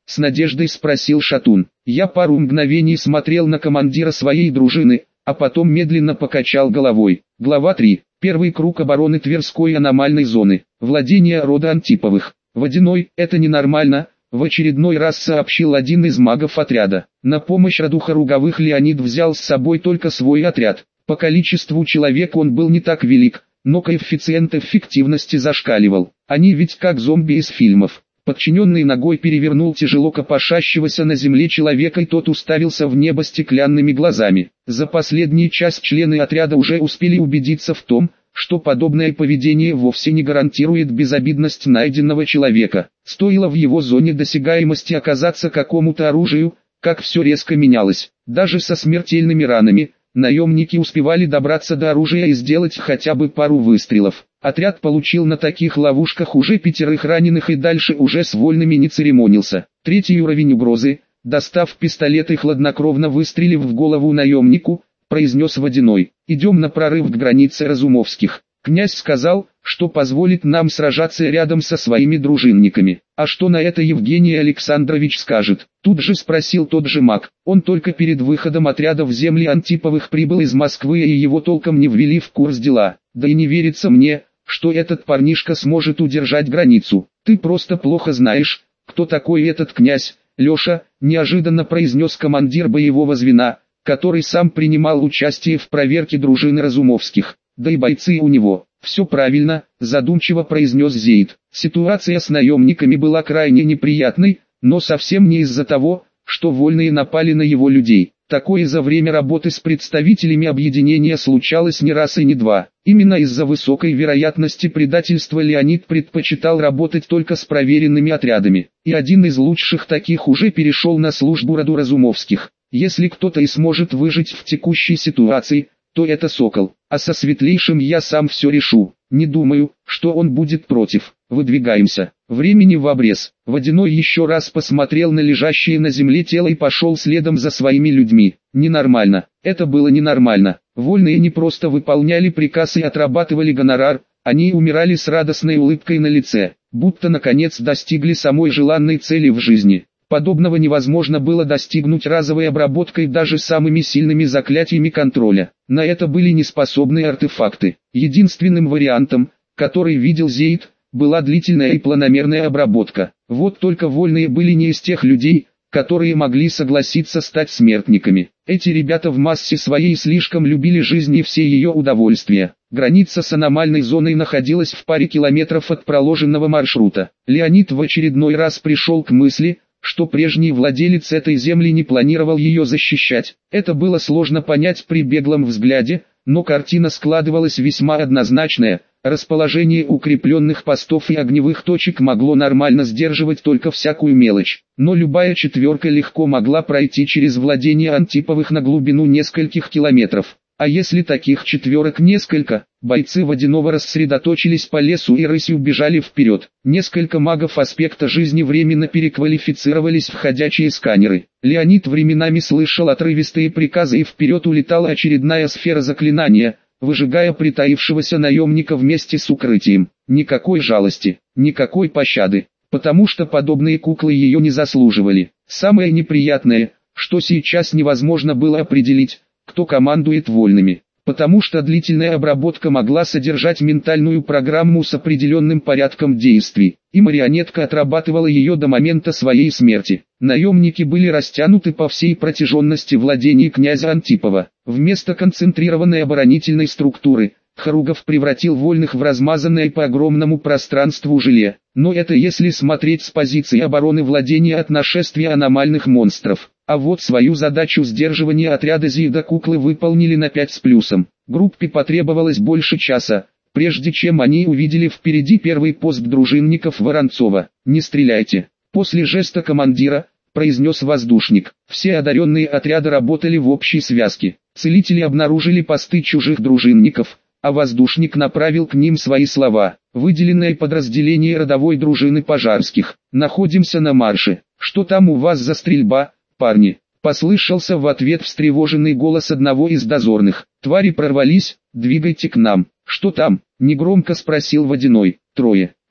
— с надеждой спросил Шатун. Я пару мгновений смотрел на командира своей дружины, а потом медленно покачал головой. Глава три. Первый круг обороны Тверской аномальной зоны. Владение рода Антиповых. Водяной, это ненормально, в очередной раз сообщил один из магов отряда. На помощь роду Хоруговых Леонид взял с собой только свой отряд. По количеству человек он был не так велик, но коэффициент эффективности зашкаливал. Они ведь как зомби из фильмов. Подчиненный ногой перевернул тяжело копошащегося на земле человека, и тот уставился в небо стеклянными глазами. За последний час члены отряда уже успели убедиться в том, что подобное поведение вовсе не гарантирует безобидность найденного человека. Стоило в его зоне досягаемости оказаться какому-то оружию, как все резко менялось. Даже со смертельными ранами, наемники успевали добраться до оружия и сделать хотя бы пару выстрелов. Отряд получил на таких ловушках уже пятерых раненых и дальше уже с вольными не церемонился. Третий уровень угрозы, достав пистолет и хладнокровно выстрелив в голову наемнику, произнес Водяной: «Идем на прорыв к границе Разумовских. Князь сказал, что позволит нам сражаться рядом со своими дружинниками. А что на это Евгений Александрович скажет?» Тут же спросил тот же маг. Он только перед выходом отряда в земли Антиповых прибыл из Москвы, и его толком не ввели в курс дела. Да и не верится мне, что этот парнишка сможет удержать границу. Ты просто плохо знаешь, кто такой этот князь, Леша, неожиданно произнес командир боевого звена, который сам принимал участие в проверке дружины Разумовских. Да и бойцы у него. Все правильно, задумчиво произнес Зейд. Ситуация с наемниками была крайне неприятной, но совсем не из-за того, что вольные напали на его людей. Такое за время работы с представителями объединения случалось не раз и не два. Именно из-за высокой вероятности предательства Леонид предпочитал работать только с проверенными отрядами. И один из лучших таких уже перешел на службу роду Разумовских. Если кто-то и сможет выжить в текущей ситуации, то это Сокол. А со Светлейшим я сам все решу. Не думаю, что он будет против. Выдвигаемся. Времени в обрез. Водяной еще раз посмотрел на лежащее на земле тело и пошел следом за своими людьми. Ненормально. Это было ненормально. Вольные не просто выполняли приказ и отрабатывали гонорар, они умирали с радостной улыбкой на лице, будто наконец достигли самой желанной цели в жизни. Подобного невозможно было достигнуть разовой обработкой даже самыми сильными заклятиями контроля. На это были неспособны артефакты. Единственным вариантом, который видел Зейд, была длительная и планомерная обработка. Вот только вольные были не из тех людей, которые могли согласиться стать смертниками. Эти ребята в массе своей слишком любили жизнь и все ее удовольствия. Граница с аномальной зоной находилась в паре километров от проложенного маршрута. Леонид в очередной раз пришел к мысли, что прежний владелец этой земли не планировал ее защищать. Это было сложно понять при беглом взгляде, но картина складывалась весьма однозначная. Расположение укрепленных постов и огневых точек могло нормально сдерживать только всякую мелочь. Но любая четверка легко могла пройти через владение Антиповых на глубину нескольких километров. А если таких четверок несколько, бойцы Водяного рассредоточились по лесу и рысью бежали вперед. Несколько магов аспекта жизни временно переквалифицировались в ходячие сканеры. Леонид временами слышал отрывистые приказы, и вперед улетала очередная сфера заклинания, выжигая притаившегося наемника вместе с укрытием. Никакой жалости, никакой пощады, потому что подобные куклы ее не заслуживали. Самое неприятное, что сейчас невозможно было определить, кто командует вольными, потому что длительная обработка могла содержать ментальную программу с определенным порядком действий, и марионетка отрабатывала ее до момента своей смерти. Наемники были растянуты по всей протяженности владений князя Антипова. Вместо концентрированной оборонительной структуры, Хоругов превратил вольных в размазанное по огромному пространству желе. Но это если смотреть с позиции обороны владения от нашествия аномальных монстров. А вот свою задачу сдерживания отряда Зейда куклы выполнили на пять с плюсом. Группе потребовалось больше часа, прежде чем они увидели впереди первый пост дружинников Воронцова. «Не стреляйте!» После жеста командира, произнес воздушник. Все одаренные отряда работали в общей связке. Целители обнаружили посты чужих дружинников, а воздушник направил к ним свои слова. «Выделенное подразделение родовой дружины Пожарских. Находимся на марше. Что там у вас за стрельба, парни?» Послышался в ответ встревоженный голос одного из дозорных. «Твари прорвались, двигайте к нам». «Что там?» — негромко спросил Водяной. «Трое.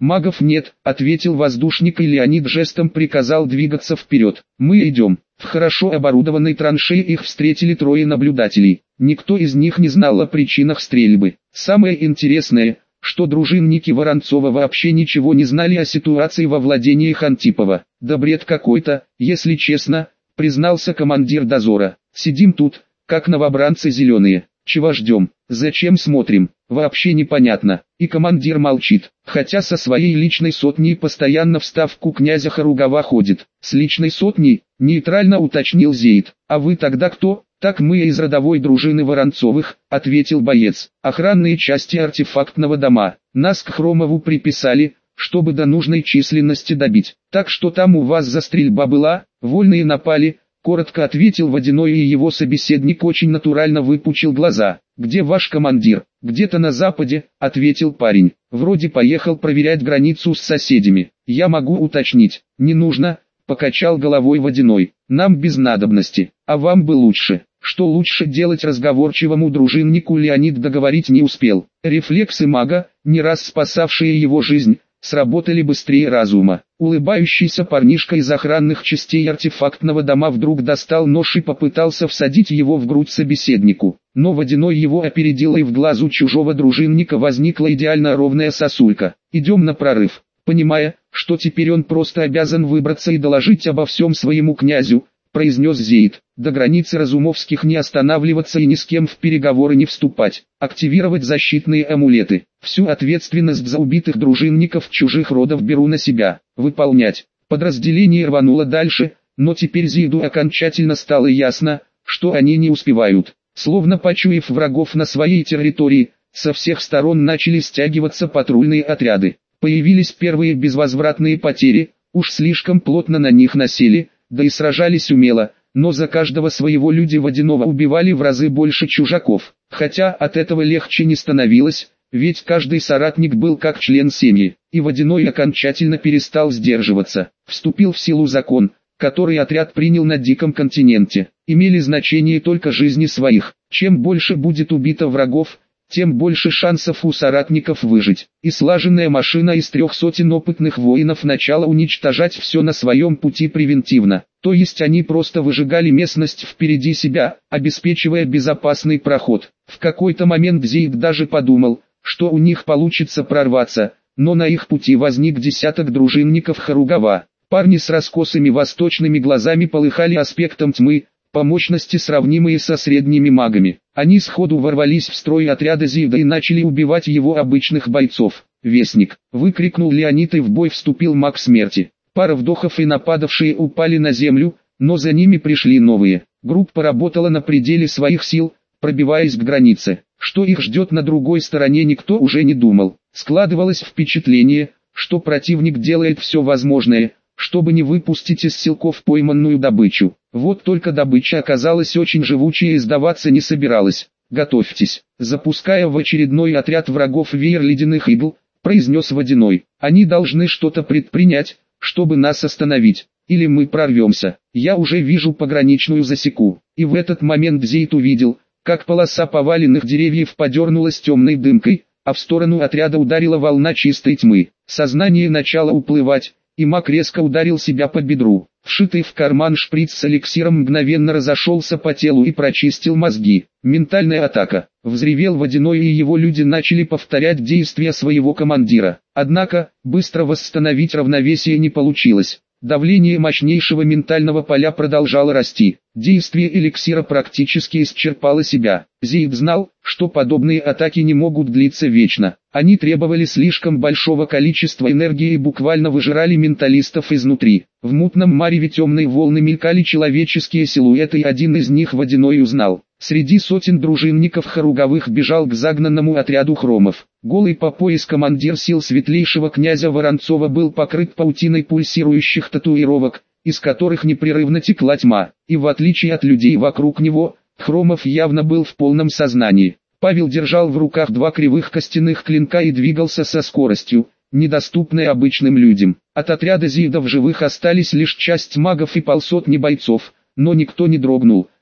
«Магов нет», — ответил воздушник, и Леонид жестом приказал двигаться вперед. «Мы идем». В хорошо оборудованной траншее их встретили трое наблюдателей. Никто из них не знал о причинах стрельбы. Самое интересное, что дружинники Воронцова вообще ничего не знали о ситуации во владениях Антипова. «Да бред какой-то, если честно», — признался командир дозора. «Сидим тут, как новобранцы зеленые. Чего ждем? Зачем смотрим? Вообще непонятно». И командир молчит, хотя со своей личной сотней постоянно в ставку князя Харугава ходит. «С личной сотней?» — нейтрально уточнил Зейд. «А вы тогда кто?» «Так мы из родовой дружины Воронцовых», — ответил боец. «Охранные части артефактного дома. Нас к Хромову приписали, чтобы до нужной численности добить. Так что там у вас за стрельба была?» «Вольные напали», — коротко ответил Водяной, и его собеседник очень натурально выпучил глаза. «Где ваш командир?» «Где-то на западе», — ответил парень. «Вроде поехал проверять границу с соседями». «Я могу уточнить». «Не нужно», — покачал головой Водяной. «Нам без надобности, а вам бы лучше». Что лучше делать разговорчивому дружиннику, Леонид договорить не успел. Рефлексы мага, не раз спасавшие его жизнь, сработали быстрее разума. Улыбающийся парнишка из охранных частей артефактного дома вдруг достал нож и попытался всадить его в грудь собеседнику. Но Водяной его опередил, и в глазу чужого дружинника возникла идеально ровная сосулька. «Идем на прорыв». Понимая, что теперь он просто обязан выбраться и доложить обо всем своему князю, произнес Зейд. До границы Разумовских не останавливаться и ни с кем в переговоры не вступать. Активировать защитные амулеты. Всю ответственность за убитых дружинников чужих родов беру на себя. Выполнять. Подразделение рвануло дальше, но теперь Зейду окончательно стало ясно, что они не успевают. Словно почуяв врагов на своей территории, со всех сторон начали стягиваться патрульные отряды. Появились первые безвозвратные потери, уж слишком плотно на них насели, да и сражались умело, но за каждого своего люди Водяного убивали в разы больше чужаков. Хотя от этого легче не становилось, ведь каждый соратник был как член семьи, и Водяной окончательно перестал сдерживаться. Вступил в силу закон, который отряд принял на Диком континенте. Имели значение только жизни своих. Чем больше будет убито врагов, тем больше шансов у соратников выжить. И слаженная машина из трех сотен опытных воинов начала уничтожать все на своем пути превентивно. То есть они просто выжигали местность впереди себя, обеспечивая безопасный проход. В какой-то момент Зейд даже подумал, что у них получится прорваться, но на их пути возник десяток дружинников Харугава. Парни с раскосыми восточными глазами полыхали аспектом тьмы, по мощности сравнимые со средними магами. Они сходу ворвались в строй отряда Зейда и начали убивать его обычных бойцов. «Вестник!» — выкрикнул Леонид, и в бой вступил маг смерти. Пара вдохов, и нападавшие упали на землю, но за ними пришли новые. Группа работала на пределе своих сил, пробиваясь к границе. Что их ждет на другой стороне, никто уже не думал. Складывалось впечатление, что противник делает все возможное, чтобы не выпустить из силков пойманную добычу. Вот только добыча оказалась очень живучей и сдаваться не собиралась. «Готовьтесь!» Запуская в очередной отряд врагов веер ледяных игл, произнес Водяной. «Они должны что-то предпринять, чтобы нас остановить, или мы прорвемся. Я уже вижу пограничную засеку». И в этот момент Зейд увидел, как полоса поваленных деревьев подернулась темной дымкой, а в сторону отряда ударила волна чистой тьмы. Сознание начало уплывать, и маг резко ударил себя по бедру. Вшитый в карман шприц с эликсиром мгновенно разошелся по телу и прочистил мозги. Ментальная атака. Взревел Водяной, и его люди начали повторять действия своего командира. Однако, быстро восстановить равновесие не получилось. Давление мощнейшего ментального поля продолжало расти. Действие эликсира практически исчерпало себя. Зейд знал, что подобные атаки не могут длиться вечно. Они требовали слишком большого количества энергии и буквально выжирали менталистов изнутри. В мутном мареве темной волны мелькали человеческие силуэты, и один из них Водяной узнал. Среди сотен дружинников Харуговых бежал к загнанному отряду Хромов. Голый по пояс командир сил светлейшего князя Воронцова был покрыт паутиной пульсирующих татуировок, из которых непрерывно текла тьма, и в отличие от людей вокруг него, Хромов явно был в полном сознании. Павел держал в руках два кривых костяных клинка и двигался со скоростью, недоступной обычным людям. От отряда Зейда в живых остались лишь часть магов и полсотни бойцов, но никто не дрогнул.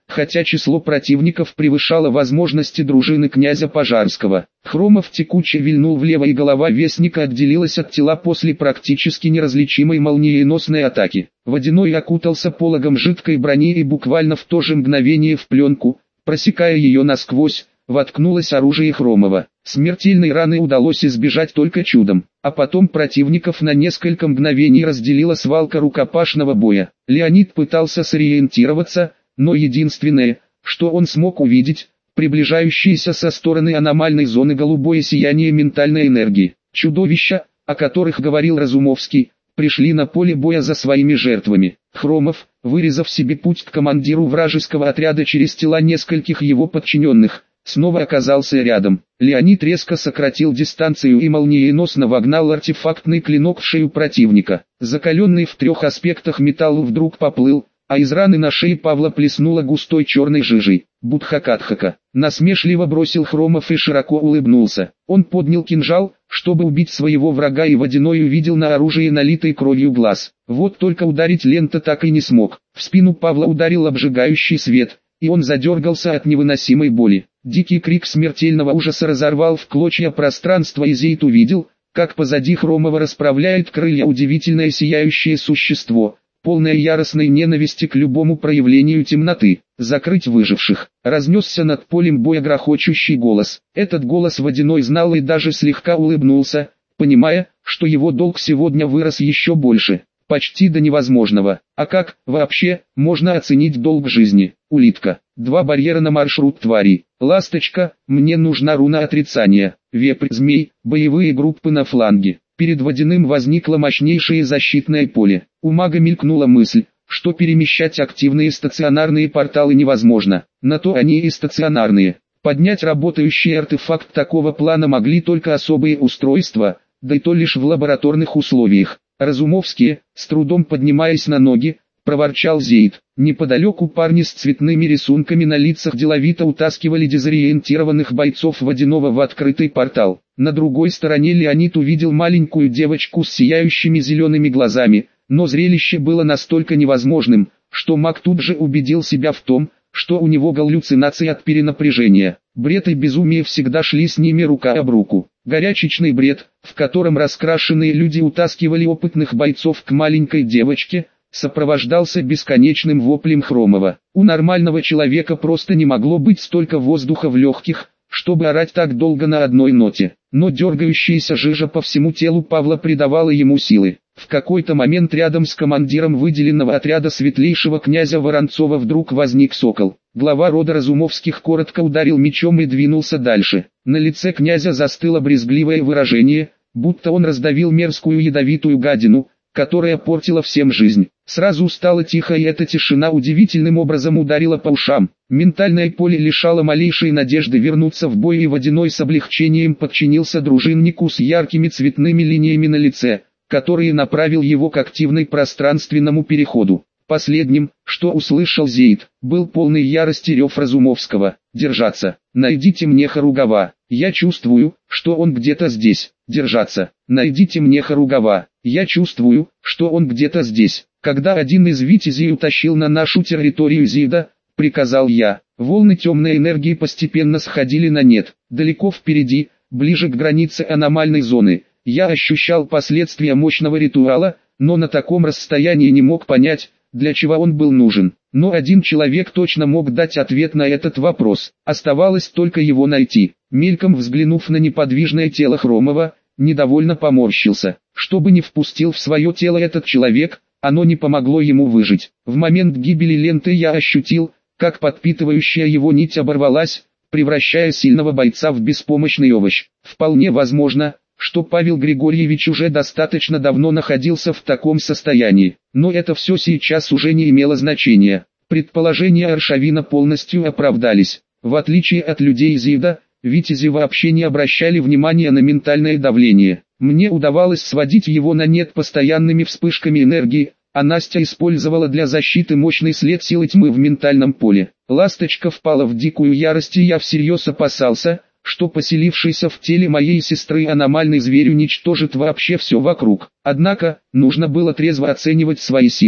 хотя число противников превышало возможности дружины князя Пожарского. Хромов текуче вильнул влево, и голова вестника отделилась от тела после практически неразличимой молниеносной атаки. Водяной окутался пологом жидкой брони, и буквально в то же мгновение в пленку, просекая ее насквозь, воткнулось оружие Хромова. Смертельной раны удалось избежать только чудом, а потом противников на несколько мгновений разделила свалка рукопашного боя. Леонид пытался сориентироваться, но единственное, что он смог увидеть, приближающееся со стороны аномальной зоны голубое сияние ментальной энергии. Чудовища, о которых говорил Разумовский, пришли на поле боя за своими жертвами. Хромов, вырезав себе путь к командиру вражеского отряда через тела нескольких его подчиненных, снова оказался рядом. Леонид резко сократил дистанцию и молниеносно вогнал артефактный клинок в шею противника. Закаленный в трех аспектах металл вдруг поплыл, а из раны на шее Павла плеснуло густой черной жижей. Будхакатхака. Насмешливо бросил Хромов и широко улыбнулся. Он поднял кинжал, чтобы убить своего врага, и Водяной увидел на оружии налитой кровью глаз. Вот только ударить лента так и не смог. В спину Павла ударил обжигающий свет, и он задергался от невыносимой боли. Дикий крик смертельного ужаса разорвал в клочья пространство, и Зейд увидел, как позади Хромова расправляет крылья удивительное сияющее существо, полное яростной ненависти к любому проявлению темноты. «Закрыть выживших!» Разнесся над полем боя грохочущий голос. Этот голос Водяной знал и даже слегка улыбнулся, понимая, что его долг сегодня вырос еще больше, почти до невозможного. А как, вообще, можно оценить долг жизни? Улитка. Два барьера на маршрут тварей. Ласточка, мне нужна руна отрицания. Вепрь, змей, боевые группы на фланге. Перед Водяным возникло мощнейшее защитное поле. У мага мелькнула мысль, что перемещать активные стационарные порталы невозможно. На то они и стационарные. Поднять работающий артефакт такого плана могли только особые устройства, да и то лишь в лабораторных условиях. Разумовский, с трудом поднимаясь на ноги, проворчал Зейд. Неподалеку парни с цветными рисунками на лицах деловито утаскивали дезориентированных бойцов Водяного в открытый портал. На другой стороне Леонид увидел маленькую девочку с сияющими зелеными глазами, но зрелище было настолько невозможным, что маг тут же убедил себя в том, что у него галлюцинации от перенапряжения. Бред и безумие всегда шли с ними рука об руку. Горячечный бред, в котором раскрашенные люди утаскивали опытных бойцов к маленькой девочке, сопровождался бесконечным воплем Хромова. У нормального человека просто не могло быть столько воздуха в легких, чтобы орать так долго на одной ноте. Но дергающаяся жижа по всему телу Павла придавала ему силы. В какой-то момент рядом с командиром выделенного отряда светлейшего князя Воронцова вдруг возник сокол. Глава рода Разумовских коротко ударил мечом и двинулся дальше. На лице князя застыло брезгливое выражение, будто он раздавил мерзкую ядовитую гадину, которая портила всем жизнь. Сразу стало тихо, и эта тишина удивительным образом ударила по ушам. Ментальное поле лишало малейшей надежды вернуться в бой, и Водяной с облегчением подчинился дружиннику с яркими цветными линиями на лице, который направил его к активной пространственному переходу. Последним, что услышал Зейд, был полный ярости рев Разумовского. «Держаться! Найдите мне Харугава! Я чувствую, что он где-то здесь! Держаться! Найдите мне Харугава! Я чувствую, что он где-то здесь!» Когда один из витязей утащил на нашу территорию Зейда, приказал я, волны темной энергии постепенно сходили на нет. Далеко впереди, ближе к границе аномальной зоны, я ощущал последствия мощного ритуала, но на таком расстоянии не мог понять, для чего он был нужен. Но один человек точно мог дать ответ на этот вопрос. Оставалось только его найти. Мельком взглянув на неподвижное тело Хромова, недовольно поморщился. Чтобы не впустил в свое тело этот человек, оно не помогло ему выжить. В момент гибели ленты я ощутил, как подпитывающая его нить оборвалась, превращая сильного бойца в беспомощный овощ. Вполне возможно, что Павел Григорьевич уже достаточно давно находился в таком состоянии, но это все сейчас уже не имело значения. Предположения Аршавина полностью оправдались. В отличие от людей Зейда, витязи вообще не обращали внимания на ментальное давление. Мне удавалось сводить его на нет постоянными вспышками энергии, а Настя использовала для защиты мощный след силы тьмы в ментальном поле. Ласточка впала в дикую ярость, и я всерьез опасался, что поселившийся в теле моей сестры аномальный зверь уничтожит вообще все вокруг. Однако, нужно было трезво оценивать свои силы.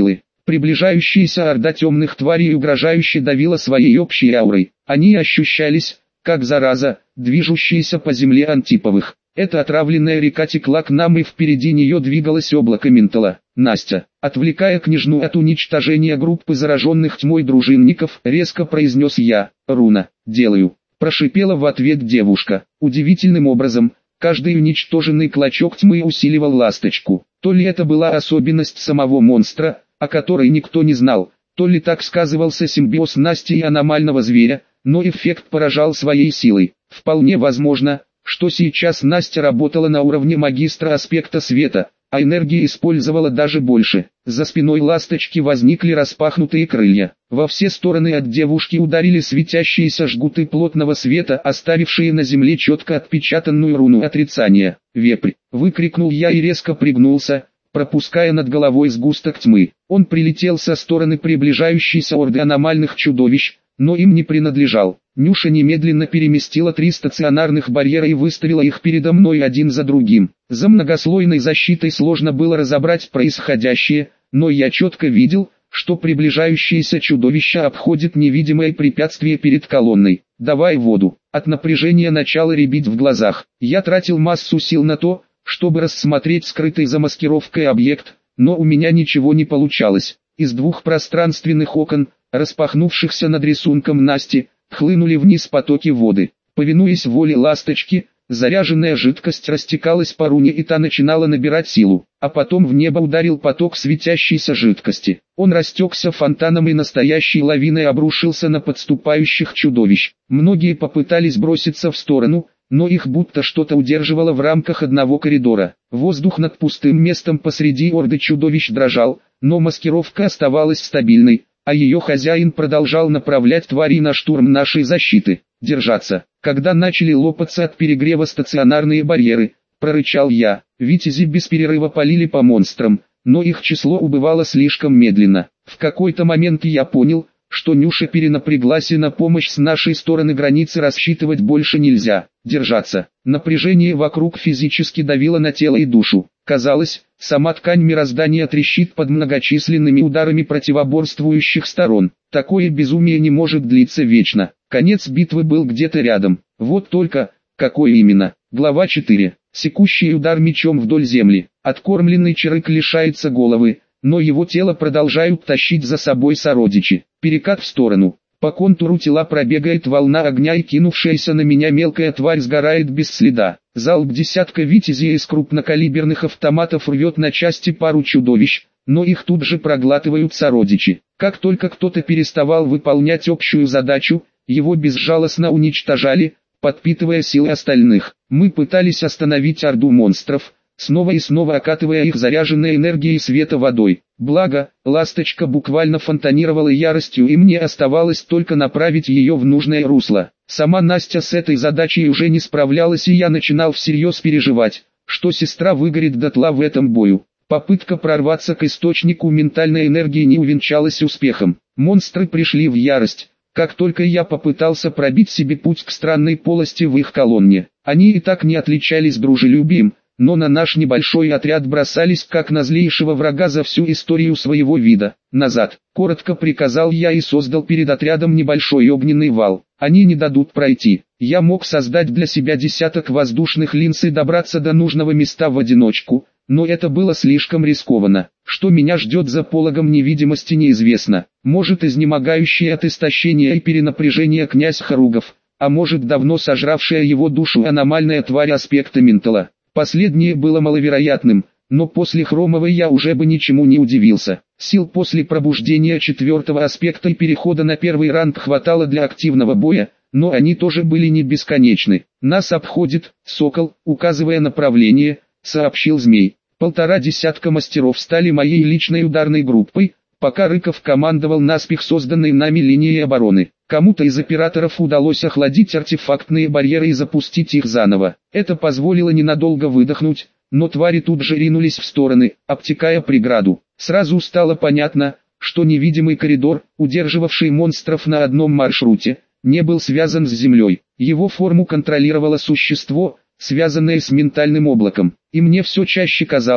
Приближающаяся орда темных тварей угрожающе давила своей общей аурой. Они ощущались, как зараза, движущаяся по земле Антиповых. Эта отравленная река текла к нам, и впереди нее двигалось облако ментала. Настя, отвлекая княжну от уничтожения группы зараженных тьмой дружинников, резко произнес я: «Руна, делаю», прошипела в ответ девушка. Удивительным образом, каждый уничтоженный клочок тьмы усиливал ласточку. То ли это была особенность самого монстра, о которой никто не знал, то ли так сказывался симбиоз Насти и аномального зверя, но эффект поражал своей силой. Вполне возможно, что сейчас Настя работала на уровне магистра аспекта света, а энергии использовала даже больше. За спиной ласточки возникли распахнутые крылья. Во все стороны от девушки ударили светящиеся жгуты плотного света, оставившие на земле четко отпечатанную руну отрицания. «Вепрь!» — выкрикнул я и резко пригнулся, пропуская над головой сгусток тьмы. Он прилетел со стороны приближающейся орды аномальных чудовищ, но им не принадлежал. Нюша немедленно переместила три стационарных барьера и выставила их передо мной один за другим. За многослойной защитой сложно было разобрать происходящее, но я четко видел, что приближающееся чудовище обходит невидимое препятствие перед колонной. «Давай воду!» От напряжения начало рябить в глазах. Я тратил массу сил на то, чтобы рассмотреть скрытый за маскировкой объект, но у меня ничего не получалось. Из двух пространственных окон, распахнувшихся над рисунком Насти, хлынули вниз потоки воды. Повинуясь воле ласточки, заряженная жидкость растекалась по руне, и та начинала набирать силу, а потом в небо ударил поток светящейся жидкости. Он растекся фонтаном и настоящей лавиной обрушился на подступающих чудовищ. Многие попытались броситься в сторону, но их будто что-то удерживало в рамках одного коридора. Воздух над пустым местом посреди орды чудовищ дрожал, но маскировка оставалась стабильной, а ее хозяин продолжал направлять тварей на штурм нашей защиты. «Держаться!» Когда начали лопаться от перегрева стационарные барьеры, прорычал я. Витязи без перерыва полили по монстрам, но их число убывало слишком медленно. В какой-то момент я понял, что Нюша перенапряглась, и на помощь с нашей стороны границы рассчитывать больше нельзя. Держаться. Напряжение вокруг физически давило на тело и душу. Казалось, сама ткань мироздания трещит под многочисленными ударами противоборствующих сторон. Такое безумие не может длиться вечно. Конец битвы был где-то рядом. Вот только, какой именно? Глава четыре. Секущий удар мечом вдоль земли. Откормленный черык лишается головы, но его тело продолжают тащить за собой сородичи. Перекат в сторону. По контуру тела пробегает волна огня, и кинувшаяся на меня мелкая тварь сгорает без следа. Залп десятка витязей из крупнокалиберных автоматов рвет на части пару чудовищ, но их тут же проглатывают сородичи. Как только кто-то переставал выполнять общую задачу, его безжалостно уничтожали, подпитывая силы остальных. Мы пытались остановить орду монстров, снова и снова окатывая их заряженной энергией света водой. Благо, ласточка буквально фонтанировала яростью, и мне оставалось только направить ее в нужное русло. Сама Настя с этой задачей уже не справлялась, и я начинал всерьез переживать, что сестра выгорит дотла в этом бою. Попытка прорваться к источнику ментальной энергии не увенчалась успехом. Монстры пришли в ярость, как только я попытался пробить себе путь к странной полости в их колонне. Они и так не отличались дружелюбием, но на наш небольшой отряд бросались как на злейшего врага за всю историю своего вида. «Назад!» — коротко приказал я и создал перед отрядом небольшой огненный вал. Они не дадут пройти. Я мог создать для себя десяток воздушных линз и добраться до нужного места в одиночку, но это было слишком рискованно. Что меня ждет за пологом невидимости, неизвестно. Может, изнемогающий от истощения и перенапряжения князь Харугов, а может, давно сожравшая его душу аномальная тварь аспекта ментала. Последнее было маловероятным, но после Хромовой я уже бы ничему не удивился. Сил после пробуждения четвертого аспекта и перехода на первый ранг хватало для активного боя, но они тоже были не бесконечны. «Нас обходит Сокол», указывая направление, сообщил Змей. Полтора десятка мастеров стали моей личной ударной группой, пока Рыков командовал наспех созданной нами линией обороны. Кому-то из операторов удалось охладить артефактные барьеры и запустить их заново. Это позволило ненадолго выдохнуть, но твари тут же ринулись в стороны, обтекая преграду. Сразу стало понятно, что невидимый коридор, удерживавший монстров на одном маршруте, не был связан с землей. Его форму контролировало существо, связанное с ментальным облаком. И мне все чаще казалось,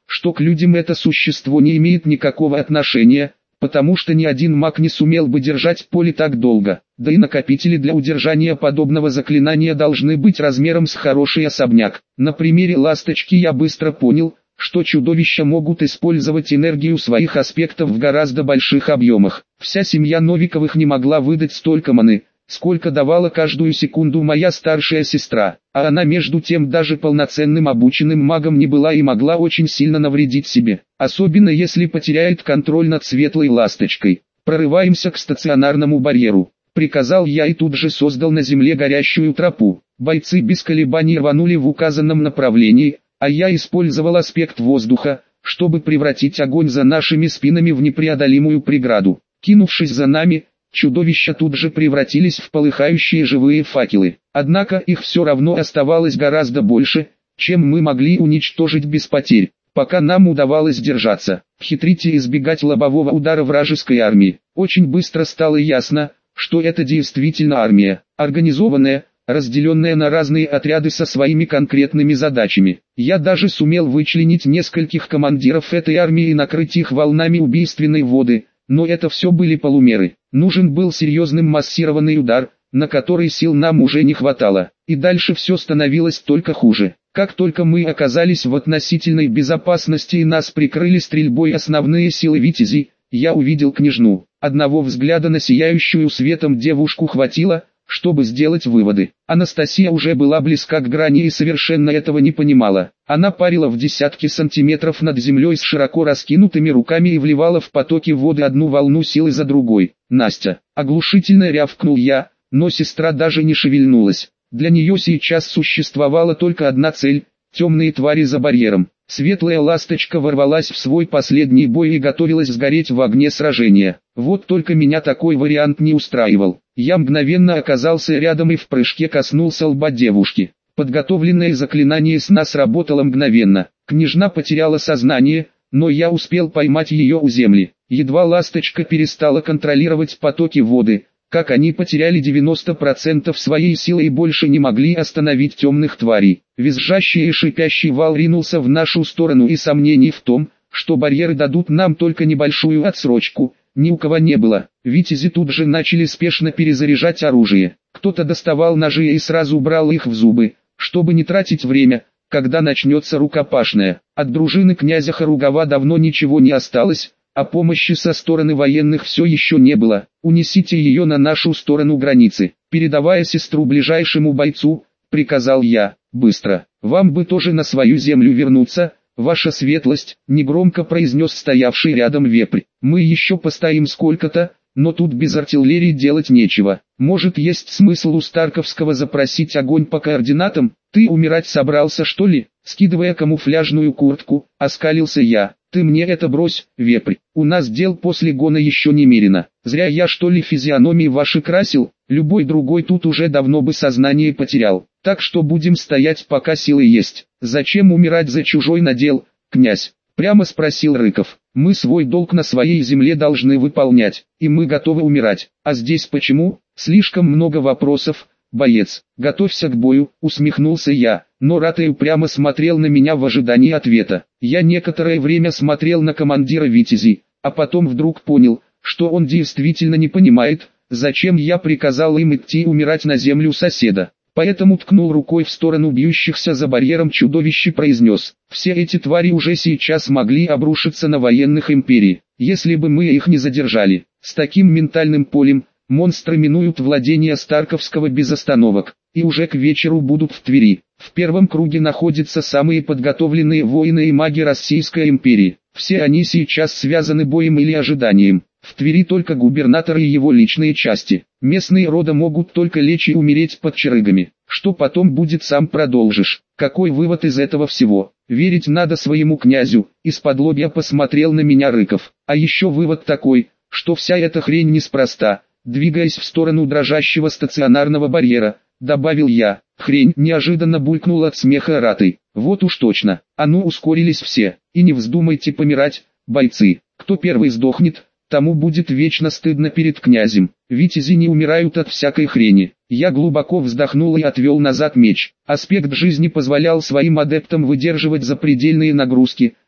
что к людям это существо не имеет никакого отношения, потому что ни один маг не сумел бы держать поле так долго, да и накопители для удержания подобного заклинания должны быть размером с хороший особняк. На примере ласточки я быстро понял, что чудовища могут использовать энергию своих аспектов в гораздо больших объемах. Вся семья Новиковых не могла выдать столько маны, сколько давала каждую секунду моя старшая сестра, а она между тем даже полноценным обученным магом не была и могла очень сильно навредить себе, особенно если потеряет контроль над светлой ласточкой. Прорываемся к стационарному барьеру, приказал я и тут же создал на земле горящую тропу. Бойцы без колебаний рванули в указанном направлении, а я использовал аспект воздуха, чтобы превратить огонь за нашими спинами в непреодолимую преграду. Кинувшись за нами, чудовища тут же превратились в полыхающие живые факелы. Однако их все равно оставалось гораздо больше, чем мы могли уничтожить без потерь, пока нам удавалось держаться, хитрить и избегать лобового удара вражеской армии. Очень быстро стало ясно, что это действительно армия, организованная, разделенная на разные отряды со своими конкретными задачами. Я даже сумел вычленить нескольких командиров этой армии и накрыть их волнами убийственной воды, но это все были полумеры. Нужен был серьезный массированный удар, на который сил нам уже не хватало, и дальше все становилось только хуже. Как только мы оказались в относительной безопасности и нас прикрыли стрельбой основные силы витязей, я увидел княжну. Одного взгляда на сияющую светом девушку хватило, чтобы сделать выводы. Анастасия уже была близка к грани и совершенно этого не понимала. Она парила в десятки сантиметров над землей с широко раскинутыми руками и вливала в потоки воды одну волну силы за другой. «Настя!» — оглушительно рявкнул я, но сестра даже не шевельнулась. Для нее сейчас существовала только одна цель — темные твари за барьером. Светлая ласточка ворвалась в свой последний бой и готовилась сгореть в огне сражения. Вот только меня такой вариант не устраивал. Я мгновенно оказался рядом и в прыжке коснулся лба девушки. Подготовленное заклинание сна сработало мгновенно. Княжна потеряла сознание, но я успел поймать ее у земли. Едва ласточка перестала контролировать потоки воды, как они потеряли девяносто процентов своей силы и больше не могли остановить темных тварей. Визжащий и шипящий вал ринулся в нашу сторону, и сомнений в том, что барьеры дадут нам только небольшую отсрочку, ни у кого не было. Витязи тут же начали спешно перезаряжать оружие. Кто-то доставал ножи и сразу брал их в зубы, чтобы не тратить время, когда начнется рукопашная. От дружины князя Харугава давно ничего не осталось, а помощи со стороны военных все еще не было. «Унесите ее на нашу сторону границы», передавая сестру ближайшему бойцу, приказал я. «Быстро, вам бы тоже на свою землю вернуться, ваша светлость», негромко произнес стоявший рядом вепрь. «Мы еще постоим сколько-то, но тут без артиллерии делать нечего. Может, есть смысл у Старковского запросить огонь по координатам? Ты умирать собрался, что ли?» Скидывая камуфляжную куртку, оскалился я. «Ты мне это брось, вепрь, у нас дел после гона еще немерено. Зря я, что ли, физиономии ваши красил, любой другой тут уже давно бы сознание потерял. Так что будем стоять, пока силы есть. Зачем умирать за чужой надел, князь?» Прямо спросил Рыков. «Мы свой долг на своей земле должны выполнять, и мы готовы умирать. А здесь почему? Слишком много вопросов, боец. Готовься к бою», усмехнулся я, но Ратый упрямо смотрел на меня в ожидании ответа. Я некоторое время смотрел на командира витязей, а потом вдруг понял, что он действительно не понимает, зачем я приказал им идти умирать на землю соседа. Поэтому ткнул рукой в сторону бьющихся за барьером чудовищ и произнес: «Все эти твари уже сейчас могли обрушиться на военных империи, если бы мы их не задержали. С таким ментальным полем, монстры минуют владения Старковского без остановок, и уже к вечеру будут в Твери. В первом круге находятся самые подготовленные воины и маги Российской империи. Все они сейчас связаны боем или ожиданием. В Твери только губернатор и его личные части. Местные рода могут только лечь и умереть под черыгами. Что потом будет, сам продолжишь. Какой вывод из этого всего? Верить надо своему князю». Исподлобья посмотрел на меня Рыков. «А еще вывод такой, что вся эта хрень неспроста», двигаясь в сторону дрожащего стационарного барьера, добавил я. «Хрень!» — неожиданно булькнул от смеха Ратый. «Вот уж точно. А ну, ускорились все, и не вздумайте помирать, бойцы. Кто первый сдохнет, тому будет вечно стыдно перед князем. Витязи не умирают от всякой хрени». Я глубоко вздохнул и отвел назад меч. Аспект жизни позволял своим адептам выдерживать запредельные нагрузки,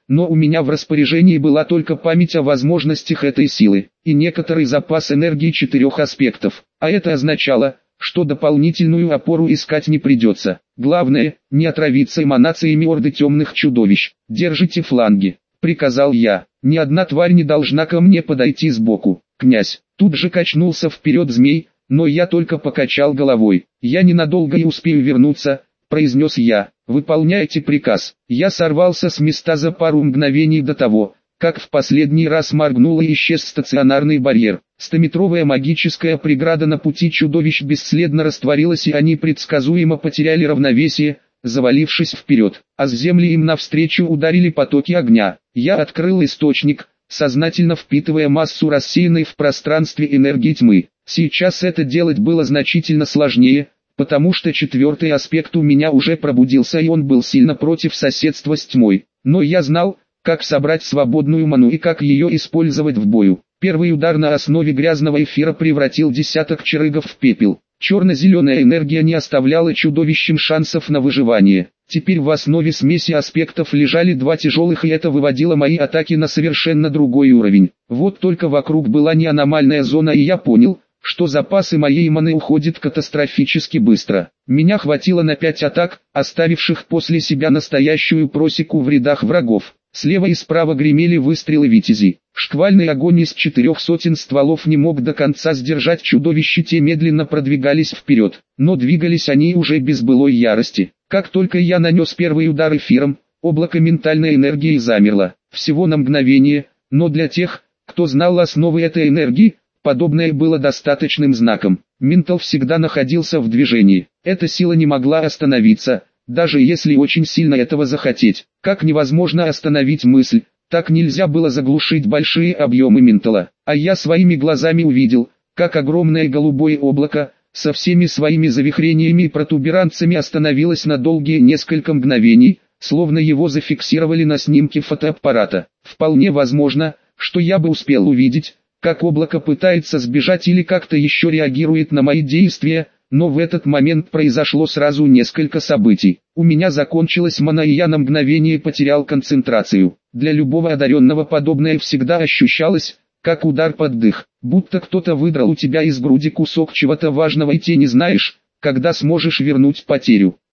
но у меня в распоряжении была только память о возможностях этой силы, и некоторый запас энергии четырех аспектов, а это означало, что дополнительную опору искать не придется. Главное, не отравиться эманациями орды темных чудовищ. «Держите фланги», — приказал я. «Ни одна тварь не должна ко мне подойти сбоку». «Князь», тут же качнулся вперед змей, но я только покачал головой. «Я ненадолго и успею вернуться», — произнес я. «Выполняйте приказ». Я сорвался с места за пару мгновений до того, как в последний раз моргнул и исчез стационарный барьер. Стометровая магическая преграда на пути чудовищ бесследно растворилась, и они предсказуемо потеряли равновесие, завалившись вперед, а с земли им навстречу ударили потоки огня. Я открыл источник, сознательно впитывая массу рассеянной в пространстве энергии тьмы. Сейчас это делать было значительно сложнее, потому что четвертый аспект у меня уже пробудился, и он был сильно против соседства с тьмой. Но я знал, как собрать свободную ману и как ее использовать в бою. Первый удар на основе грязного эфира превратил десяток чарыгов в пепел. Черно-зеленая энергия не оставляла чудовищам шансов на выживание. Теперь в основе смеси аспектов лежали два тяжелых, и это выводило мои атаки на совершенно другой уровень. Вот только вокруг была не аномальная зона, и я понял, что запасы моей маны уходят катастрофически быстро. Меня хватило на пять атак, оставивших после себя настоящую просеку в рядах врагов. Слева и справа гремели выстрелы витязей. Шквальный огонь из четырех сотен стволов не мог до конца сдержать чудовища, те медленно продвигались вперед. Но двигались они уже без былой ярости. Как только я нанес первый удар эфиром, облако ментальной энергии замерло. Всего на мгновение, но для тех, кто знал основы этой энергии, подобное было достаточным знаком. Ментал всегда находился в движении. Эта сила не могла остановиться, даже если очень сильно этого захотеть. Как невозможно остановить мысль, так нельзя было заглушить большие объемы ментала. А я своими глазами увидел, как огромное голубое облако, со всеми своими завихрениями и протуберанцами остановилось на долгие несколько мгновений, словно его зафиксировали на снимке фотоаппарата. Вполне возможно, что я бы успел увидеть, как облако пытается сбежать или как-то еще реагирует на мои действия, но в этот момент произошло сразу несколько событий. У меня закончилась мана, и я на мгновение потерял концентрацию. Для любого одаренного подобное всегда ощущалось, как удар под дых, будто кто-то выдрал у тебя из груди кусок чего-то важного, и ты не знаешь, когда сможешь вернуть потерю.